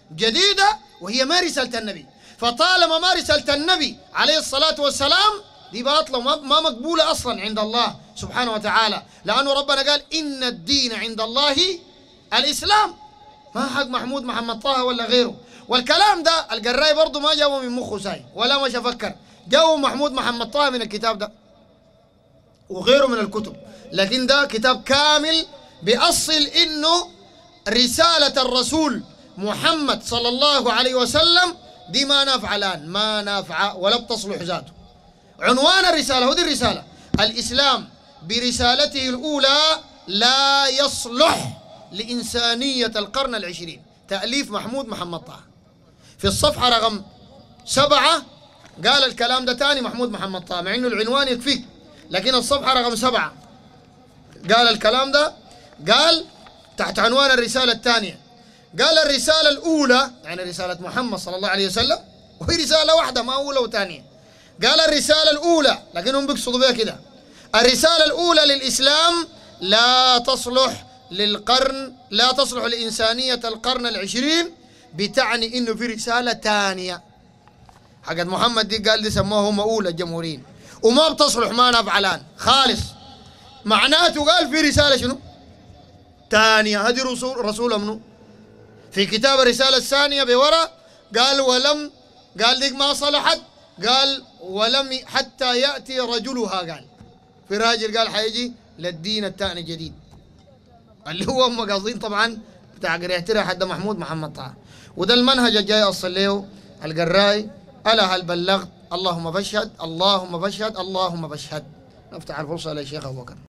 جديدة وهي ما رسالة النبي. فطالما ما رسالة النبي عليه الصلاة والسلام دي باطلة ما مقبولة أصلا عند الله سبحانه وتعالى، لأنه ربنا قال إن الدين عند الله الإسلام، ما حق محمود محمد طه ولا غيره. والكلام ده القراي برضه ما جاوه من مخه ساي ولا مش أفكر، جاوه محمود محمد طه من الكتاب ده وغيره من الكتب، لكن ده كتاب كامل بأصل إنه رسالة الرسول محمد صلى الله عليه وسلم دي ما نافعة الآن، ما نافعة ولا بتصلح ذاته. عنوان الرسالة هو دي الرسالة: الإسلام برسالته الأولى لا يصلح لإنسانية القرن العشرين، تأليف محمود محمد طه. في الصفحة رقم سبعة قال الكلام ده تاني محمود محمد طه، مع إنه العنوان يكفيك، لكن الصفحة رقم سبعة قال الكلام ده، قال تحت عنوان الرسالة الثانية، قال الرسالة الأولى يعني رسالة محمد صلى الله عليه وسلم، وهي رسالة واحدة ما أولى وثانية، قال الرسالة الأولى لكنهم بيقصدوا بها كده، الرسالة الأولى للإسلام لا تصلح للقرن، لا تصلح لإنسانية القرن العشرين، بتعني إنه في رسالة ثانية حقت محمد دي قال دي سموها هم أولى الجمهوريين وما بتصلح، ما نافعة الآن خالص. معناته قال في رسالة شنو؟ ثانية، هذه رسول رسول منه في كتاب الرسالة الثانية بورا قال ولم، قال ديك ما صلحت، قال ولم حتى يأتي رجلها، قال في راجل قال حيجي للدين الثاني جديد اللي هو هم قاصدين طبعا بتاع قريتها حد محمود محمد طه. وده المنهج الجاي أصل له القراي. ألا هل بلغت؟ اللهم فاشهد اللهم فاشهد اللهم فاشهد. نفتح الفرصة للشيخ أبو بكر.